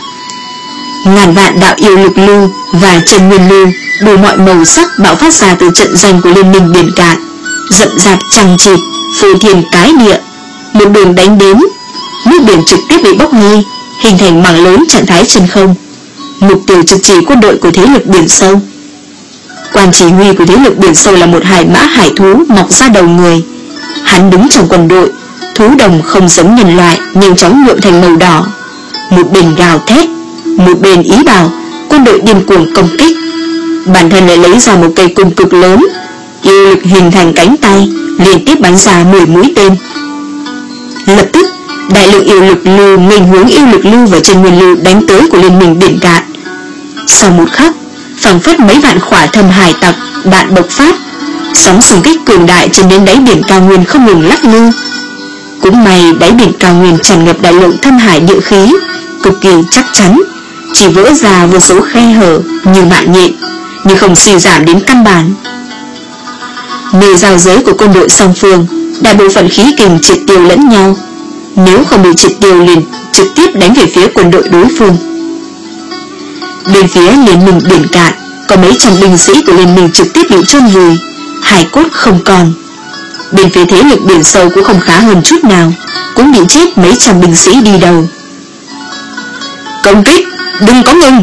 Ngàn vạn đạo yêu lực lưu và chân nguyên lưu đủ mọi màu sắc bạo phát ra từ trận doanh của Liên minh Biển Cạn, rậm rạp chằng chịt, phô thiên cái địa. Một đường đánh đến, nước biển trực tiếp bị bốc hơi, hình thành mảng lớn trạng thái chân không. Mục tiêu trực chỉ quân đội của thế lực biển sâu. Quan chỉ huy của thế lực biển sâu là một hải mã hải thú mọc ra đầu người. Hắn đứng trong quân đội, thú đồng không giống nhân loại, nhanh chóng nhuộm thành màu đỏ. Một bên gào thét, một bên ý bảo quân đội điên cuồng công kích. Bản thân lại lấy ra một cây cung cực lớn, yêu lực hình thành cánh tay, liên tiếp bắn ra mười mũi tên. Lập tức, đại lượng yêu lực lưu nghênh hướng yêu lực lưu và chân nguyên lưu đánh tới của Liên minh Biển Cạn. Sau một khắc, phảng phất mấy vạn khỏa thâm hải tặc đạn bộc phát, sóng xung kích cường đại trên đến đáy biển cao nguyên không ngừng lắc lư. Cũng may đáy biển cao nguyên tràn ngập đại lượng thâm hải địa khí, cực kỳ chắc chắn, chỉ vỡ ra vô số khe hở như mạng nhện, nhưng không suy giảm đến căn bản. Nơi giao giới của quân đội song phương, đại bộ phận khí kình triệt tiêu lẫn nhau. Nếu không bị triệt tiêu liền trực tiếp đánh về phía quân đội đối phương. Bên phía Liên minh Biển Cạn, có mấy trăm binh sĩ của Liên minh trực tiếp bị chôn vùi, hải cốt không còn. Bên phía thế lực biển sâu cũng không khá hơn chút nào, cũng bị chết mấy trăm binh sĩ đi đầu. Công kích, đừng có ngừng!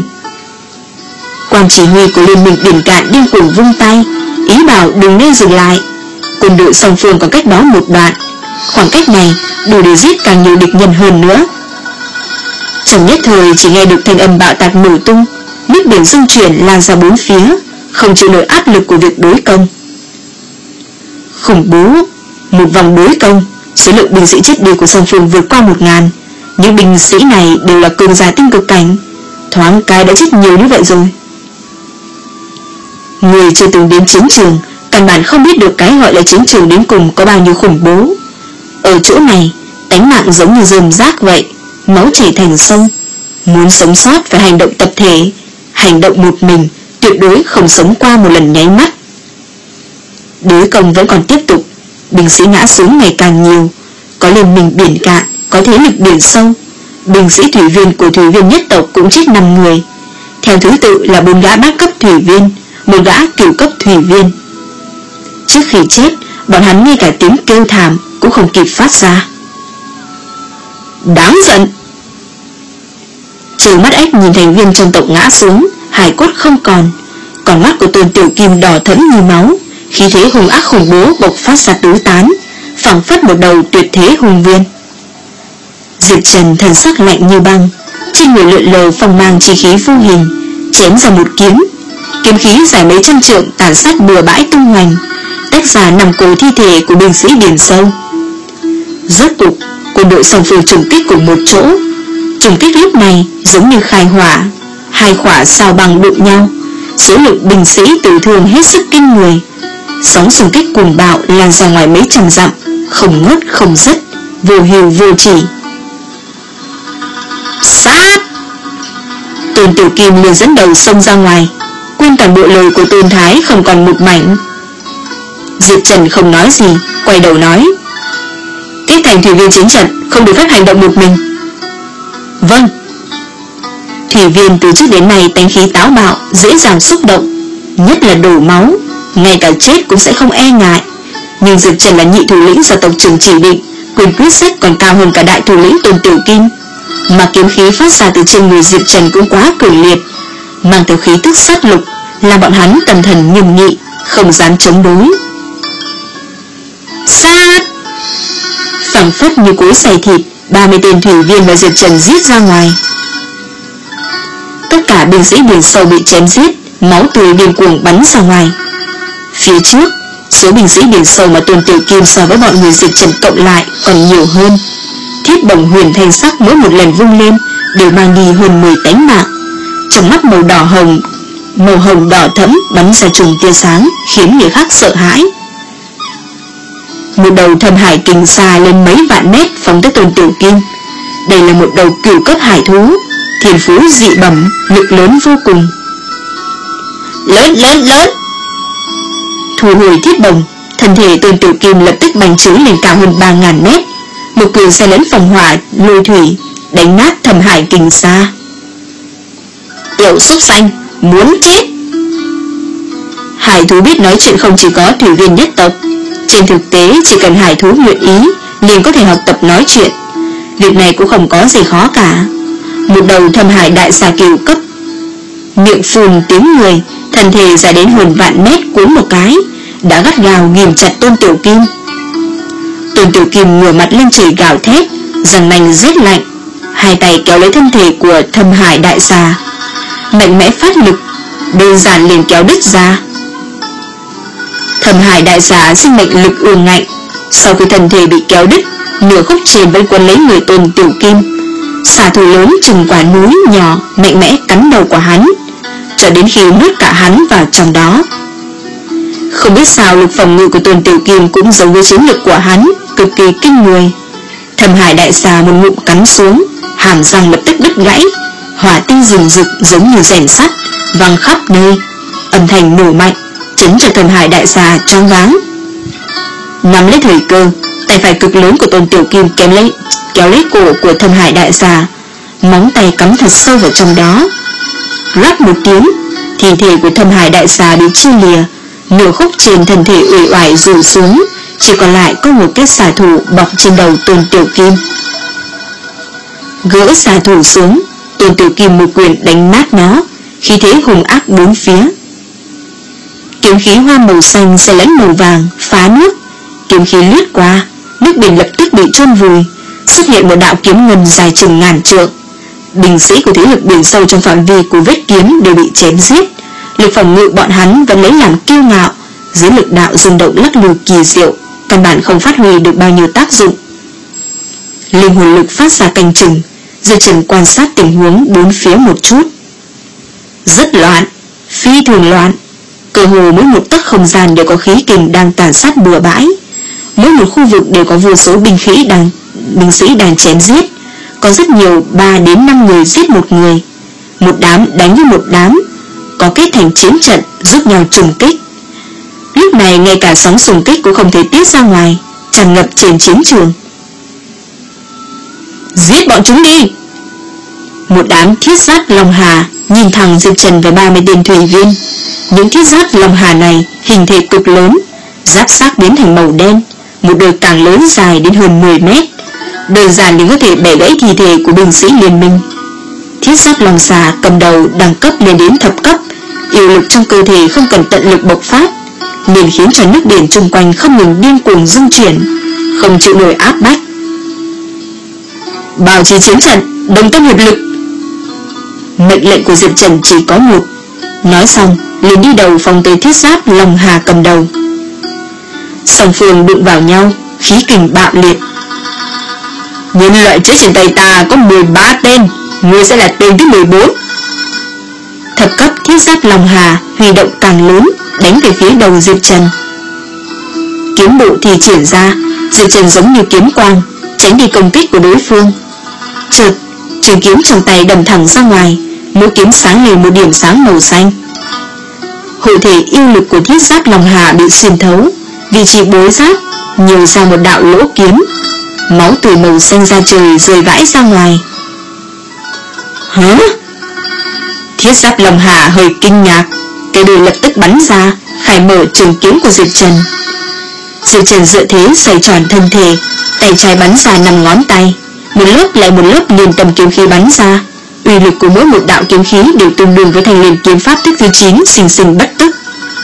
Quan chỉ huy của Liên minh Biển Cạn điên cuồng vung tay, ý bảo đừng nên dừng lại. Quân đội song phương còn cách đó một đoạn, khoảng cách này đủ để giết càng nhiều địch nhân hơn nữa. Trong nhất thời chỉ nghe được thanh âm bạo tạc nổ tung, nước biển rung chuyển lan ra bốn phía, không chịu nổi áp lực của việc đối công. Khủng bố, một vòng đối công, số lượng binh sĩ chết đi của song phương vượt qua một ngàn. Những binh sĩ này đều là cường giả tinh cực cảnh, thoáng cái đã chết nhiều như vậy rồi. Người chưa từng đến chiến trường căn bản không biết được cái gọi là chiến trường đến cùng có bao nhiêu khủng bố. Ở chỗ này, tánh mạng giống như rơm rác vậy, máu chảy thành sông. Muốn sống sót phải hành động tập thể, hành động một mình tuyệt đối không sống qua một lần nháy mắt. Đối công vẫn còn tiếp tục, binh sĩ ngã xuống ngày càng nhiều. Có Liên minh Biển Cạn, có thế lực biển sâu. Binh sĩ thủy viên của thủy viên nhất tộc cũng chết năm người. Theo thứ tự là bốn gã bát cấp thủy viên, một gã cửu cấp thủy viên. Trước khi chết, bọn hắn ngay cả tiếng kêu thảm cũng không kịp phát ra. Đáng giận! Trừ mắt ếch nhìn thành viên trong tộc ngã xuống, hải cốt không còn. Còn mắt của Tôn Tiểu Kim đỏ thẫm như máu, khí thế hung ác khủng bố bộc phát ra tứ tán, phảng phất một đầu tuyệt thế hùng viên. Diệp Trần thần sắc lạnh như băng, trên người lượn lờ phong mang chi khí vô hình, chém ra một kiếm. Kiếm khí dài mấy trăm trượng tàn sát bừa bãi tung hoành, tách ra nằm cổ thi thể của binh sĩ biển sâu. Rốt cục, quân đội song phương trùng kích cùng một chỗ. Trùng kích lúc này giống như khai hỏa, hai khỏa sao băng đụng nhau, số lượng binh sĩ tử thương hết sức kinh người. Sóng xung kích cuồng bạo lan ra ngoài mấy trăm dặm, không ngớt không dứt, vô hiệu vô chỉ. Sát! Tôn Tiểu Kim liền dẫn đầu xông ra ngoài, quên toàn bộ lời của Tôn Thái không còn một mảnh. Diệp Trần không nói gì, quay đầu nói: Kết thành thủy viên chiến trận, không được phép hành động một mình. Vâng. Thủy viên từ trước đến nay tánh khí táo bạo, dễ dàng xúc động, nhất là đổ máu, ngay cả chết cũng sẽ không e ngại. Nhưng Diệp Trần là nhị thủ lĩnh do tộc trưởng chỉ định, quyền quyết sách còn cao hơn cả đại thủ lĩnh Tôn Tiểu Kim, mà kiếm khí phát ra từ trên người Diệp Trần cũng quá cường liệt, mang theo khí tức sát lục, làm bọn hắn tâm thần nghiêm nghị, không dám chống đối. Sát! Phảng phất như cối xay thịt, ba mươi tên thủy viên và Diệp Trần giết ra ngoài. Tất cả binh sĩ biển sâu bị chém giết, máu tươi điên cuồng bắn ra ngoài. Phía trước, số binh sĩ biển sâu mà Tôn Tiểu Kim so với bọn người Diệp Trần cộng lại còn nhiều hơn. Thiết bổng huyền thanh sắc mỗi một lần vung lên đều mang đi hơn mười tánh mạng. Trong mắt màu đỏ hồng, màu hồng đỏ thẫm bắn ra trùng tia sáng, khiến người khác sợ hãi. Một đầu thâm hải kình xa lên mấy vạn mét phóng tới Tôn Tiểu Kim. Đây là một đầu cửu cấp hải thú, thiên phú dị bẩm, lực lớn vô cùng. Lớn lớn lớn! Thu hồi thiết bổng, thân thể Tôn Tiểu Kim lập tức bành trướng lên cao hơn ba ngàn mét. Một quyền xe lẫn phòng hỏa lôi thủy, đánh nát thâm hải kình xa. Tiểu súc xanh, muốn chết! Hải thú biết nói chuyện không chỉ có thủy viên nhất tộc. Trên thực tế chỉ cần hải thú nguyện ý liền có thể học tập nói chuyện. Việc này cũng không có gì khó cả. Một đầu thâm hải đại xà cừu cấp, miệng phun tiếng người, thân thể dài đến hơn vạn mét cuốn một cái, đã gắt gào ghìm chặt Tôn Tiểu Kim. Tôn Tiểu Kim ngửa mặt lên trời gào thét, răng nanh rét lạnh, hai tay kéo lấy thân thể của thâm hải đại xà, mạnh mẽ phát lực, đơn giản liền kéo đứt ra. Thâm hải đại xà sinh mệnh lực ương ngạnh, sau khi thân thể bị kéo đứt, nửa khúc trên vẫn quấn lấy người Tôn Tiểu Kim. Xà thủ lớn chừng quả núi nhỏ mạnh mẽ cắn đầu của hắn, cho đến khi nuốt cả hắn vào trong đó. Không biết sao lực phòng ngự của Tôn Tiểu Kim cũng giống với chiến lực của hắn, cực kỳ kinh người. Thâm hải đại xà một ngụm cắn xuống, hàm răng lập tức đứt gãy, hỏa tinh rừng rực giống như rèn sắt văng khắp nơi, âm thanh nổ mạnh, chấn cho thâm hải đại xà choáng váng. Nắm lấy thời cơ, tay phải cực lớn của Tôn Tiểu Kim kéo lấy kéo lấy cổ của thâm hải đại xà, móng tay cắm thật sâu vào trong đó. Rắc một tiếng, thi thể của thâm hải đại xà bị chia lìa, nửa khúc trên thân thể uể oải rủ xuống, chỉ còn lại có một cái xà thủ bọc trên đầu Tôn Tiểu Kim. Gỡ xà thủ xuống, Tôn Tiểu Kim một quyền đánh nát nó, khí thế hùng ác bốn phía. Kiếm khí hoa màu xanh xen lẫn màu vàng phá nước, kiếm khí lướt qua, nước biển lập tức bị chôn vùi, xuất hiện một đạo kiếm ngân dài chừng ngàn trượng. Binh sĩ của thế lực biển sâu trong phạm vi của vết kiếm đều bị chém giết. Lực phòng ngự bọn hắn vẫn lấy làm kiêu ngạo, dưới lực đạo rung động lắc lư kỳ diệu, căn bản không phát huy được bao nhiêu tác dụng. Linh hồn lực phát ra canh chừng, Diệp Trần quan sát tình huống bốn phía một chút. Rất loạn, phi thường loạn. Cơ hồ mỗi một tấc không gian đều có khí kình đang tàn sát bừa bãi. Mỗi một khu vực đều có vô số binh khí đang binh sĩ đang chém giết. Có rất nhiều ba đến năm người giết một người, một đám đánh với một đám, có kết thành chiến trận giúp nhau trùng kích. Lúc này ngay cả sóng xung kích cũng không thể tiết ra ngoài, tràn ngập trên chiến trường. Giết bọn chúng đi! Một đám thiết giáp Long Hà nhìn thẳng Diệp Trần và ba mươi tên thủy viên. Những thiết giáp Long Hà này hình thể cực lớn, giáp xác biến thành màu đen, một đôi càng lớn dài đến hơn mười mét, đơn giản liền có thể bẻ gãy thi thể của binh sĩ liên minh. Thiết giáp Long Xà cầm đầu đẳng cấp lên đến thập cấp, yêu lực trong cơ thể không cần tận lực bộc phát, nên khiến cho nước biển chung quanh không ngừng điên cuồng rung chuyển, không chịu nổi áp bách. Bảo trì chiến trận, đồng tâm hiệp lực. Mệnh lệnh của Diệp Trần chỉ có một. Nói xong liền đi đầu phóng tới thiết giáp Long Hà cầm đầu. Song phương đụng vào nhau, khí kình bạo liệt. Nhân loại chết trên tay ta có mười ba tên, ngươi sẽ là tên thứ mười bốn. Thập cấp thiết giáp Long Hà huy động càng lớn, đánh về phía đầu Diệp Trần. Kiếm bộ thì triển ra, Diệp Trần giống như kiếm quang, tránh đi công kích của đối phương. Chợt, trường kiếm trong tay đâm thẳng ra ngoài, mũi kiếm sáng lên một điểm sáng màu xanh. Hộ thể yêu lực của thiết giáp Long Hà bị xuyên thấu, vị trí bối giáp nhiều ra một đạo lỗ kiếm, máu từ màu xanh ra trời rơi vãi ra ngoài. Hả? Thiết giáp Long Hà hơi kinh ngạc, cái đuôi lập tức bắn ra, khai mở trường kiếm của Diệp Trần. Diệp Trần dựa thế xoay tròn thân thể, tay trái bắn ra năm ngón tay, một lớp lại một lớp liên tầm kiếm khí bắn ra. Uy lực của mỗi một đạo kiếm khí đều tương đương với thành liền kiếm pháp thức thứ chín sinh sinh bất tức.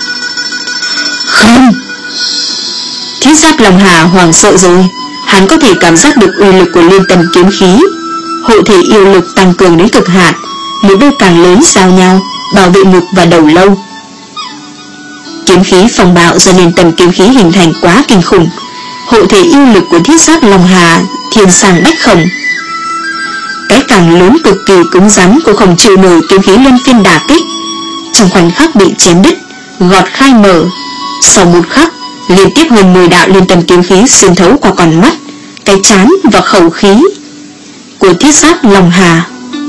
Không! Thiết giáp Long Hà hoảng sợ rồi, hắn có thể cảm giác được uy lực của liên tầm kiếm khí. Hộ thể yêu lực tăng cường đến cực hạn, một đôi càng lớn giao nhau, bảo vệ ngực và đầu lâu. Kiếm khí phong bạo do liên tầm kiếm khí hình thành quá kinh khủng. Hộ thể yêu lực của thiết giáp Long Hà thiên sang bách khổng. Cái càng lớn cực kỳ cứng rắn cũng không chịu nổi kiếm khí luân phiên đả kích, trong khoảnh khắc bị chém đứt, gọt khai mở. Sau một khắc, liên tiếp hơn mười đạo liên tầm kiếm khí xuyên thấu qua con mắt, cái trán và khẩu khí của thiết giáp Long Hà.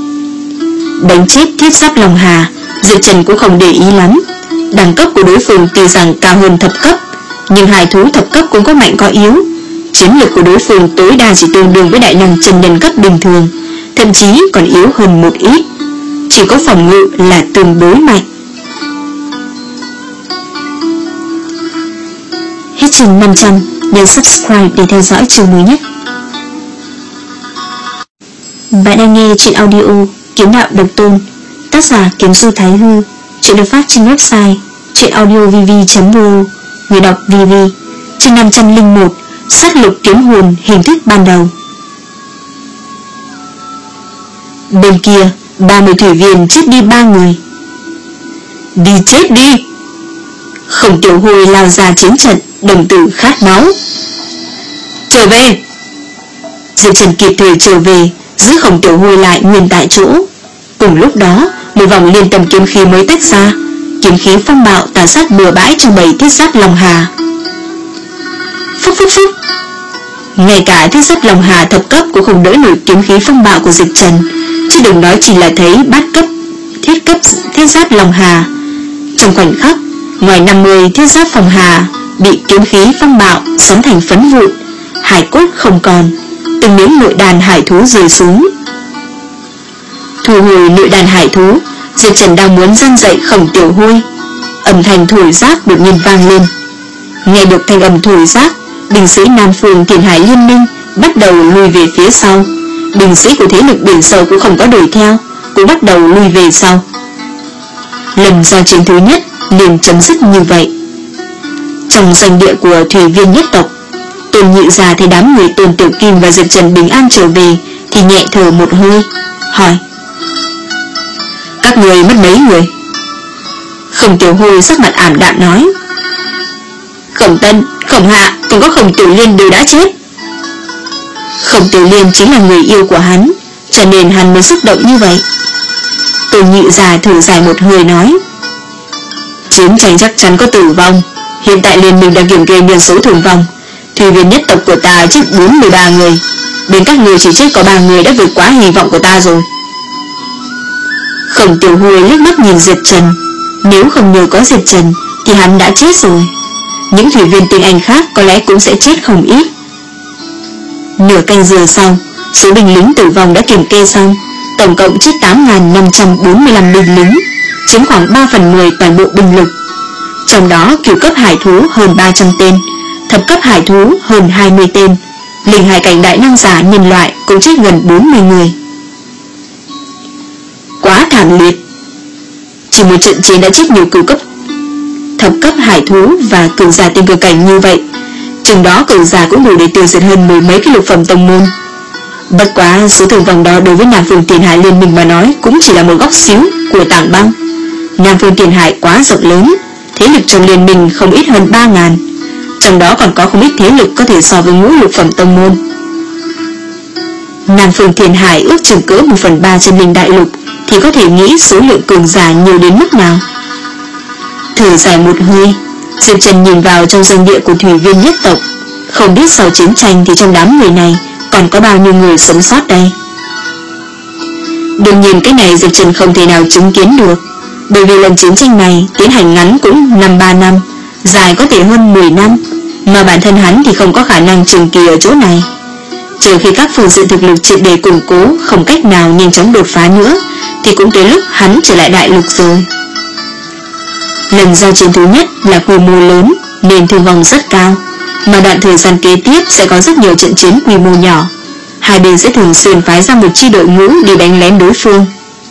Đánh chết thiết giáp Long Hà, Diệp Trần cũng không để ý lắm. Đẳng cấp của đối phương tuy rằng cao hơn thập cấp, nhưng hai thú thập cấp cũng có mạnh có yếu. Chiến lực của đối phương tối đa chỉ tương đương với đại năng chân nhân cấp bình thường, thậm chí còn yếu hơn một ít. Chỉ có phòng ngự là tương đối mạnh. Hết chương năm trăm, nhấn subscribe để theo dõi chương mới nhất. Bạn đang nghe chuyện audio Kiếm Đạo Độc Tôn, tác giả Kiếm Du Thái Hư. Chuyện được phát trên website chuyenaudiovv chấm ro. Người đọc vê vê. Chương năm trăm lẻ một, sát lục kiếm hồn hình thức ban đầu. Bên kia, ba mươi thủy viên chết đi ba người. Đi chết đi! Khổng Tiểu Hồi lao ra chiến trận, đồng tử khát máu. Trở về! Diệp Trần kịp thời trở về, giữ Khổng Tiểu Hồi lại nguyên tại chỗ. Cùng lúc đó, một vòng liên tầm kiếm khí mới tách ra, kiếm khí phong bạo tàn sát bừa bãi trong bầy thiết giáp Long Hà. Phúc phúc phúc! Ngay cả thiết giáp Long Hà thập cấp cũng không đỡ nổi kiếm khí phong bạo của Diệp Trần, chứ đừng nói chỉ là thấy bát cấp thiết cấp thiết giáp Long Hà. Trong khoảnh khắc, ngoài năm mươi thiết giáp Phong Hà bị kiếm khí phong bạo xóm thành phấn vụn, hải cốt không còn, từng miếng nội đàn hải thú rơi xuống. Thu hồi nội đàn hải thú, Diệp Trần đang muốn răn dậy Khổng Tiểu Hôi. Âm thanh thổi giác đột nhiên vang lên. Nghe được thanh âm thổi giác, binh sĩ Nam Phương Thiền Hải Liên Minh bắt đầu lùi về phía sau. Binh sĩ của thế lực biển sâu cũng không có đuổi theo, cũng bắt đầu lùi về sau. Lần giao chiến thứ nhất liền chấm dứt như vậy. Trong doanh địa của thủy viên nhất tộc, Tôn Nhị Già thấy đám người Tôn Tiểu Kim và Diệp Trần bình an trở về thì nhẹ thở một hơi, hỏi: Các người mất mấy người? Khổng Tiểu Hôi sắc mặt ảm đạm nói: Khổng Tân, Khổng Hạ còn có Khổng Tiểu Liên đều đã chết. Khổng Tiểu Liên chính là người yêu của hắn, cho nên hắn mới xúc động như vậy. Tôn Nhị Già thở dài một hơi nói: Chiến tranh chắc chắn có tử vong. Hiện tại liên minh đang kiểm kê nhân số thương vong. Thủy viên nhất tộc của ta chết bốn mươi ba người, bên các người chỉ chết có ba người đã vượt quá hy vọng của ta rồi. Khổng Tiểu Hôi liếc mắt nhìn Diệp Trần. Nếu không nhờ có Diệp Trần thì hắn đã chết rồi. Những thủy viên tinh anh khác có lẽ cũng sẽ chết không ít. Nửa canh giờ sau, số binh lính tử vong đã kiểm kê xong. Tổng cộng chết tám nghìn năm trăm bốn mươi lăm binh lính, chiếm khoảng ba phần mười toàn bộ binh lực. Trong đó cửu cấp hải thú hơn ba trăm tên, thập cấp hải thú hơn hai mươi tên, linh hải cảnh đại năng giả nhân loại cũng chết gần bốn mươi người. Quá thảm liệt! Chỉ một trận chiến đã chết nhiều cửu cấp thập cấp hải thú và cường giả tinh cực cảnh như vậy, chừng đó cường giả cũng đủ để tiêu diệt hơn mười mấy cái lục phẩm tông môn. Bất quá số thương vong đó đối với Nam Phương Tiền Hải Liên Minh mà nói cũng chỉ là một góc xíu của tảng băng. Nam Phương Tiền Hải quá rộng lớn, thế lực trong liên minh không ít hơn ba ngàn, trong đó còn có không ít thế lực có thể so với ngũ lục phẩm tông môn. Nam Phương Tiền Hải ước chừng cỡ một phần ba chân linh đại lục, thì có thể nghĩ số lượng cường giả nhiều đến mức nào. Thở dài một hơi, Diệp Trần nhìn vào trong doanh địa của thủy viên nhất tộc, không biết sau chiến tranh thì trong đám người này còn có bao nhiêu người sống sót đây. Đương nhiên cái này Diệp Trần không thể nào chứng kiến được, bởi vì lần chiến tranh này tiến hành ngắn cũng năm ba năm, dài có thể hơn mười năm, mà bản thân hắn thì không có khả năng trường kỳ ở chỗ này. Trừ khi các phương diện thực lực triệt để củng cố, không cách nào nhanh chóng đột phá nữa, thì cũng tới lúc hắn trở lại đại lục rồi. Lần giao chiến thứ nhất là quy mô lớn nên thương vong rất cao, mà đoạn thời gian kế tiếp sẽ có rất nhiều trận chiến quy mô nhỏ. Hai bên sẽ thường xuyên phái ra một chi đội ngũ đi đánh lén đối phương.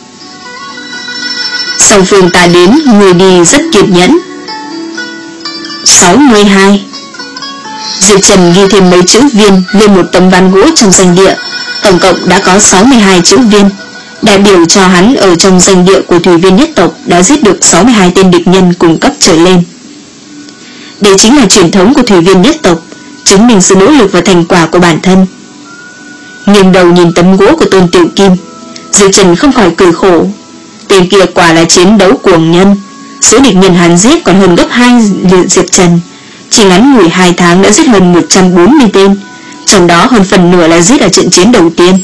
Song phương ta đến, người đi rất kiên nhẫn. sáu mươi hai. Diệp Trần ghi thêm mấy chữ viên lên một tấm ván gỗ trong danh địa, tổng cộng đã có sáu mươi hai chữ viên, đại biểu cho hắn ở trong danh địa của thủy viên nhất tộc đã giết được sáu mươi hai tên địch nhân cùng cấp trở lên. Đây chính là truyền thống của thủy viên nhất tộc, chứng minh sự nỗ lực và thành quả của bản thân. Nghiêng đầu nhìn tấm gỗ của Tôn Tiểu Kim, Diệp Trần không khỏi cười khổ. Tên kia quả là chiến đấu cuồng nhân, số địch nhân hắn giết còn hơn gấp hai lượt Diệp Trần. Chỉ ngắn ngủi hai tháng đã giết hơn một trăm bốn mươi tên, trong đó hơn phần nửa là giết ở trận chiến đầu tiên.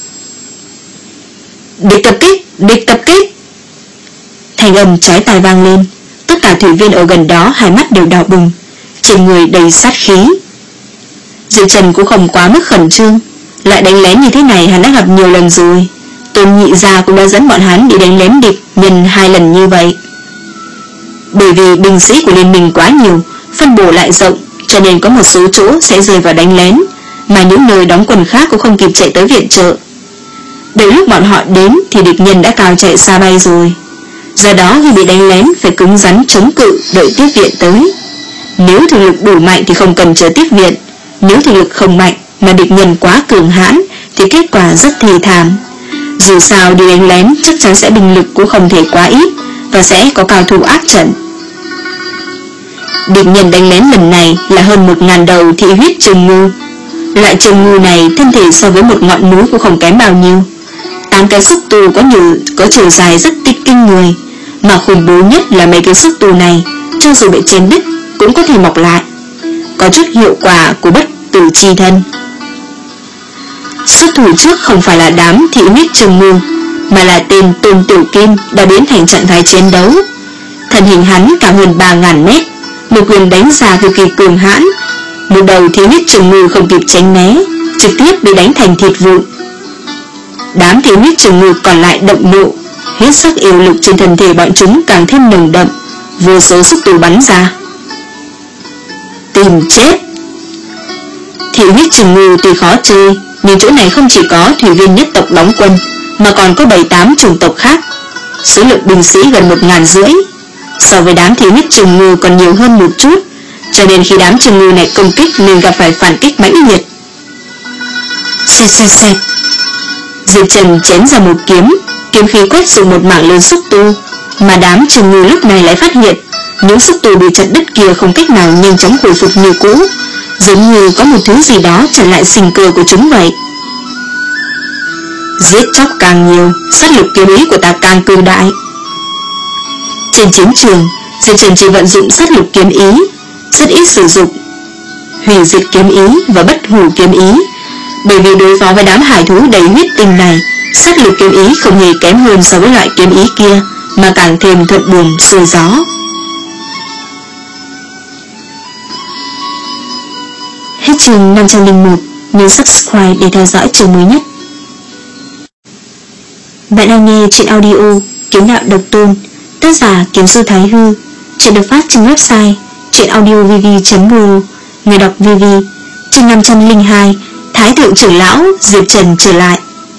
Địch tập kích, địch tập kích. Thanh âm chói tai vang lên, tất cả thủy viên ở gần đó hai mắt đều đỏ bừng, trên người đầy sát khí. Diệp Trần cũng không quá mức khẩn trương, lại đánh lén như thế này hắn đã gặp nhiều lần rồi. Tôn Nhị Gia cũng đã dẫn bọn hắn đi đánh lén địch nhân hai lần như vậy. Bởi vì binh sĩ của liên minh quá nhiều, phân bổ lại rộng, cho nên có một số chỗ sẽ rơi vào đánh lén, mà những nơi đóng quân khác cũng không kịp chạy tới viện trợ. Đợi lúc bọn họ đến thì địch nhân đã cao chạy xa bay rồi. Do đó khi bị đánh lén phải cứng rắn chống cự đợi tiếp viện tới. Nếu thực lực đủ mạnh thì không cần chờ tiếp viện, nếu thực lực không mạnh mà địch nhân quá cường hãn thì kết quả rất thê thảm. Dù sao đi đánh lén chắc chắn sẽ binh lực cũng không thể quá ít, và sẽ có cao thủ áp trận. Địch nhân đánh lén lần này là hơn một ngàn đầu thị huyết trường ngư. Loại trường ngư này thân thể so với một ngọn núi cũng không kém bao nhiêu. Tám cái xúc tu có nhiều có chiều dài rất tích kinh người, mà khủng bố nhất là mấy cái xúc tu này cho dù bị chém đứt cũng có thể mọc lại, có chút hiệu quả của bất tử chi thân. Xuất thủ trước không phải là đám thị huyết trường ngư, mà là tên Tôn Tiểu Kim đã biến thành trạng thái chiến đấu. Thân hình hắn cao hơn ba ngàn mét, một quyền đánh ra cực kỳ cường hãn. Một đầu thị huyết trường ngư không kịp tránh né, trực tiếp bị đánh thành thịt vụn. Đám thị huyết trường ngư còn lại động nộ, huyết sắc yêu lực trên thân thể bọn chúng càng thêm nồng đậm, vô số xúc tu bắn ra. Tìm chết. Thị huyết trường ngư tuy khó chơi, nhưng chỗ này không chỉ có thủy viên nhất tộc đóng quân, mà còn có bảy tám chủng tộc khác, số lượng binh sĩ gần một ngàn rưỡi. So với đám thị huyết trường ngư còn nhiều hơn một chút, cho nên khi đám trường ngư này công kích nên gặp phải phản kích mãnh liệt. Xẹt xẹt xẹt. Diệp Trần chém ra một kiếm, kiếm khí quét xuống một mảng lớn xúc tu, mà đám trường ngư lúc này lại phát hiện những xúc tu bị chặt đứt kia không cách nào nhanh chóng hồi phục như cũ, giống như có một thứ gì đó chặn lại sinh cơ của chúng vậy. Giết chóc càng nhiều, sát lục kiếm ý của ta càng cường đại. Trên chiến trường, Diệp Trần chỉ vận dụng sát lục kiếm ý, rất ít sử dụng hủy diệt kiếm ý và bất hủ kiếm ý, bởi vì đối phó với đám hải thú đầy huyết tinh này, sát lục kiếm ý không hề kém hơn so với loại kiếm ý kia, mà càng thêm thuận buồm xuôi gió. Hết chương năm trăm lẻ một, nhấn subscribe để theo dõi chương mới nhất. Bạn đang nghe truyện audio Kiếm Đạo Độc Tôn, tác giả Kiếm Sư Thái Hư. Truyện được phát trên website truyện audio v v chấm r o, người đọc vê vê. Chương năm trăm lẻ hai, Thái thượng trưởng lão Diệp Trần trở lại.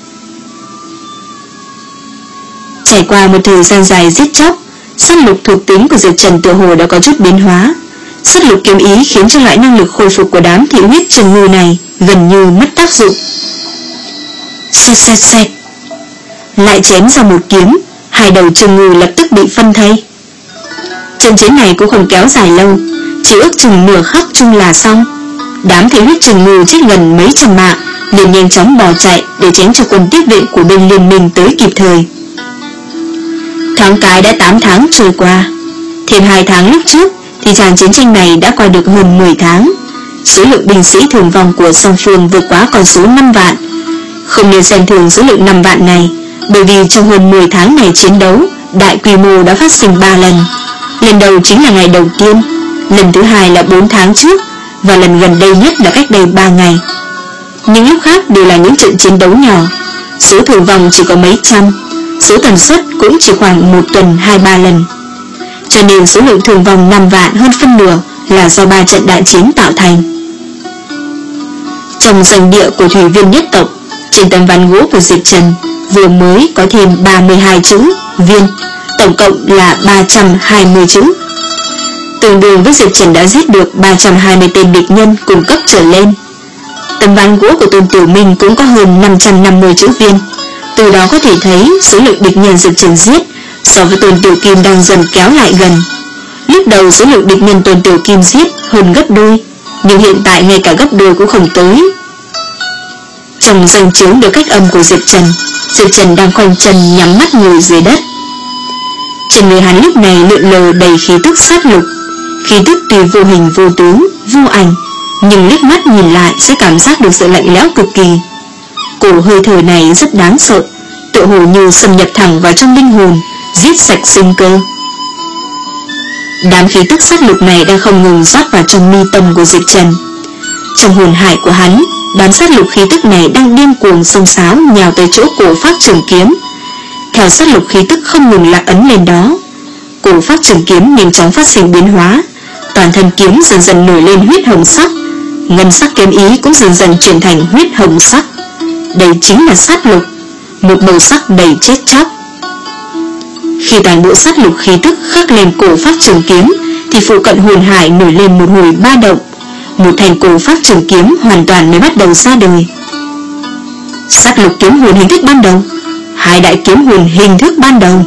Trải qua một thời gian dài giết chóc, sát lục thuộc tính của Diệp Trần tựa hồ đã có chút biến hóa. Sát lục kiếm ý khiến cho loại năng lực khôi phục của đám thị huyết trừng ngư này gần như mất tác dụng. Xẹt xẹt xẹt, lại chém ra một kiếm, hai đầu trừng ngư lập tức bị phân thây. Trận chiến này cũng không kéo dài lâu, chỉ ước chừng nửa khắc chung là xong. Đám thị huyết trừng ngư chết gần mấy trăm mạng, liền nhanh chóng bỏ chạy để tránh cho quân tiếp viện của bên liên minh tới kịp thời. Thoáng cái đã tám tháng trôi qua, thêm hai tháng lúc trước thì tràng chiến tranh này đã qua được hơn mười tháng. Số lượng binh sĩ thương vong của song phương vượt quá con số năm vạn. Không nên xem thường số lượng năm vạn này, bởi vì trong hơn mười tháng này chiến đấu, đại quy mô đã phát sinh ba lần. Lần đầu chính là ngày đầu tiên, lần thứ hai là bốn tháng trước, và lần gần đây nhất là cách đây ba ngày. Những lúc khác đều là những trận chiến đấu nhỏ, số thương vong chỉ có mấy trăm, số tần suất cũng chỉ khoảng một tuần hai ba lần. Cho nên số lượng thương vong năm vạn hơn phân nửa là do ba trận đại chiến tạo thành. Trong doanh địa của thủy viên nhất tộc, trên tấm ván gỗ của Diệp Trần vừa mới có thêm ba mươi hai chữ viên, tổng cộng là ba trăm hai mươi chữ. Tương đương với Diệp Trần đã giết được ba trăm hai mươi tên địch nhân cùng cấp trở lên. Tấm ván gỗ của Tôn Tiểu Minh cũng có hơn năm trăm năm mươi chữ viên. Từ đó có thể thấy số lượng địch nhân Diệp Trần giết so với Tôn Tiểu Kim đang dần kéo lại gần. Lúc đầu số lượng địch nhân Tôn Tiểu Kim giết hơn gấp đôi, nhưng hiện tại ngay cả gấp đôi cũng không tới. Trong danh chướng được cách âm của Diệp Trần, Diệp Trần đang khoanh chân nhắm mắt ngồi dưới đất. Trên người hắn lúc này lượn lờ đầy khí tức sát lục. Khí tức tuy vô hình vô tướng, vô ảnh, nhưng liếc mắt nhìn lại sẽ cảm giác được sự lạnh lẽo cực kỳ. Cổ hơi thở này rất đáng sợ, tựa hồ như xâm nhập thẳng vào trong linh hồn, giết sạch sinh cơ. Đám khí tức sát lục này đang không ngừng rót vào trong mi tâm của Diệp Trần. Trong hồn hải của hắn, đám sát lục khí tức này đang điên cuồng xông xáo nhào tới chỗ cổ phát trường kiếm. Theo sát lục khí tức không ngừng lạc ấn lên đó, cổ phát trường kiếm nhanh chóng phát sinh biến hóa, toàn thân kiếm dần dần nổi lên huyết hồng sắc, ngân sắc kiếm ý cũng dần dần chuyển thành huyết hồng sắc. Đây chính là sát lục, một màu sắc đầy chết chóc. Khi toàn bộ sát lục khí tức khắc lên cổ phát trường kiếm, thì phụ cận hồn hải nổi lên một hồi ba động, một thành cổ phát trường kiếm hoàn toàn mới bắt đầu ra đời. Sát lục kiếm hồn hình thức ban đầu, hai đại kiếm hồn hình thức ban đầu.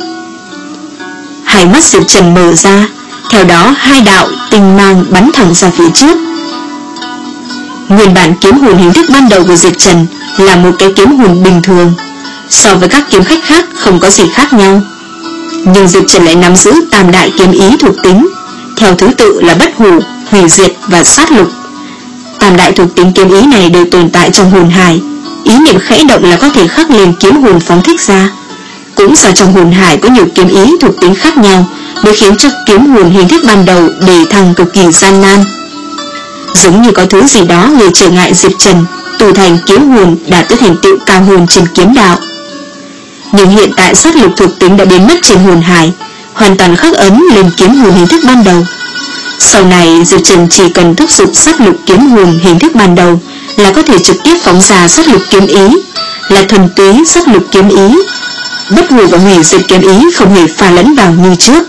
Hai mắt Diệp Trần mở ra, theo đó hai đạo tinh mang bắn thẳng ra phía trước. Nguyên bản kiếm hồn hình thức ban đầu của Diệp Trần là một cái kiếm hồn bình thường, so với các kiếm khách khác không có gì khác nhau. Nhưng Diệp Trần lại nắm giữ tam đại kiếm ý thuộc tính, theo thứ tự là bất hủ, hủy diệt và sát lục. Tam đại thuộc tính kiếm ý này đều tồn tại trong hồn hải, ý niệm khẽ động là có thể khắc lên kiếm hồn phóng thích ra. Cũng do trong hồn hải có nhiều kiếm ý thuộc tính khác nhau, mới khiến cho kiếm hồn hình thức ban đầu đề thăng cực kỳ gian nan. Giống như có thứ gì đó người trở ngại Diệp Trần tu thành kiếm hồn đạt tới thành tựu cao hơn trên kiếm đạo. Nhưng hiện tại sát lục thuộc tính đã biến mất trên hồn hải, hoàn toàn khắc ấn lên kiếm hồn hình thức ban đầu. Sau này Diệp Trần chỉ cần thúc giục sát lục kiếm hồn hình thức ban đầu là có thể trực tiếp phóng ra sát lục kiếm ý, là thuần túy sát lục kiếm ý. Bất hủ và hủy diệt kiếm ý không hề pha lẫn vào như trước.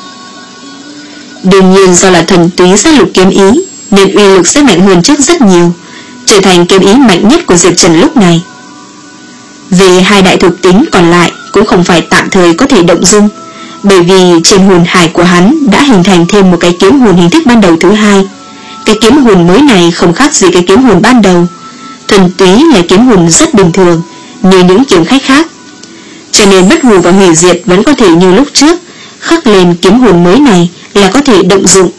Đương nhiên do là thuần túy sát lục kiếm ý nên uy lực sẽ mạnh hơn trước rất nhiều, trở thành kiếm ý mạnh nhất của Diệp Trần lúc này. Về hai đại thuộc tính còn lại cũng không phải tạm thời có thể động dung, bởi vì trên hồn hải của hắn đã hình thành thêm một cái kiếm hồn hình thức ban đầu thứ hai. Cái kiếm hồn mới này không khác gì cái kiếm hồn ban đầu, thuần túy là kiếm hồn rất bình thường như những kiếm khách khác. Cho nên bất hủ và hủy diệt vẫn có thể như lúc trước, khắc lên kiếm hồn mới này là có thể động dụng.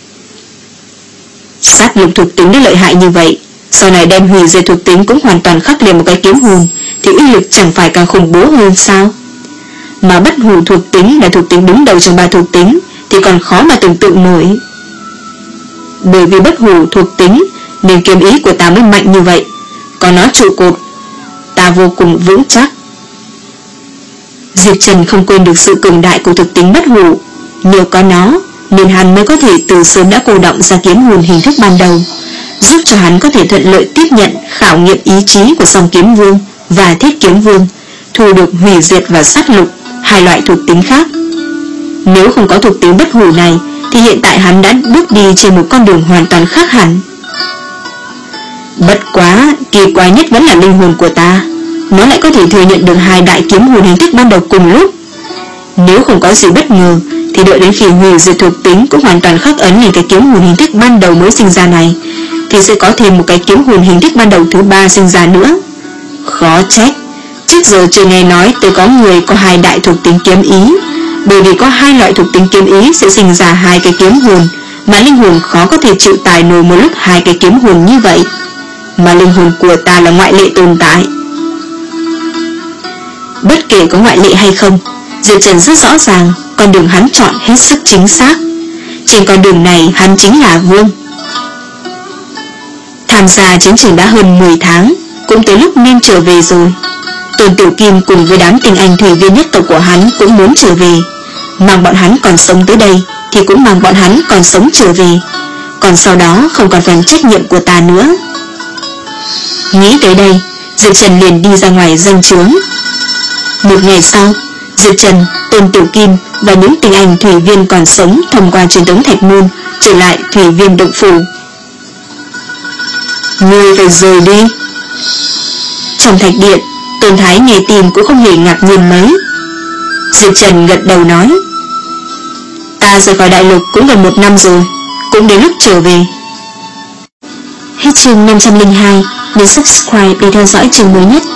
Sát lục thuộc tính đã lợi hại như vậy, sau này đem hủy diệt thuộc tính cũng hoàn toàn khắc lên một cái kiếm hồn, thì uy lực chẳng phải càng khủng bố hơn sao? Mà bất hủ thuộc tính là thuộc tính đứng đầu trong ba thuộc tính thì còn khó mà tưởng tượng nổi. Bởi vì bất hủ thuộc tính nên kiếm ý của ta mới mạnh như vậy, có nó trụ cột, ta vô cùng vững chắc. Diệp Trần không quên được sự cường đại của thực tính bất hủ, nhờ có nó nên hắn mới có thể từ sớm đã cô động ra kiếm hồn hình thức ban đầu, giúp cho hắn có thể thuận lợi tiếp nhận khảo nghiệm ý chí của Song Kiếm Vương và Thiết Kiếm Vương, thu được hủy diệt và sát lục, hai loại thuộc tính khác. Nếu không có thuộc tính bất hủ này thì hiện tại hắn đã bước đi trên một con đường hoàn toàn khác hẳn. Bất quá, kỳ quái nhất vẫn là linh hồn của ta. Nó lại có thể thừa nhận được hai đại kiếm hồn hình thức ban đầu cùng lúc. Nếu không có gì bất ngờ thì đợi đến khi hủy diệt thuộc tính cũng hoàn toàn khắc ấn lên cái kiếm hồn hình thức ban đầu mới sinh ra này, thì sẽ có thêm một cái kiếm hồn hình thức ban đầu thứ ba sinh ra nữa. Khó trách trước giờ chưa nghe nói tới có người có hai đại thuộc tính kiếm ý, bởi vì có hai loại thuộc tính kiếm ý sẽ sinh ra hai cái kiếm hồn, mà linh hồn khó có thể chịu tải nổi một lúc hai cái kiếm hồn như vậy. Mà linh hồn của ta là ngoại lệ tồn tại. Bất kể có ngoại lệ hay không, Diệp Trần rất rõ ràng con đường hắn chọn hết sức chính xác. Trên con đường này hắn chính là vương. Tham gia chiến trường đã hơn mười tháng, cũng tới lúc nên trở về rồi. Tôn Tiểu Kim cùng với đám tinh anh thủy viên nhất tộc của hắn cũng muốn trở về. Mang bọn hắn còn sống tới đây thì cũng mang bọn hắn còn sống trở về. Còn sau đó không còn phần trách nhiệm của ta nữa. Nghĩ tới đây, Diệp Trần liền đi ra ngoài doanh trướng. Một ngày sau, Diệp Trần, Tôn Tiểu Kim và những tinh anh thủy viên còn sống thông qua truyền tống thạch môn trở lại thủy viên động phủ. Ngươi phải rời đi. Trong thạch điện, Tôn Thái nghe tin cũng không hề ngạc nhiên mấy. Diệp Trần gật đầu nói: Ta rời khỏi đại lục cũng gần một năm rồi, cũng đến lúc trở về. Hết chương năm trăm lẻ hai. Nhấn subscribe để theo dõi chương mới nhất.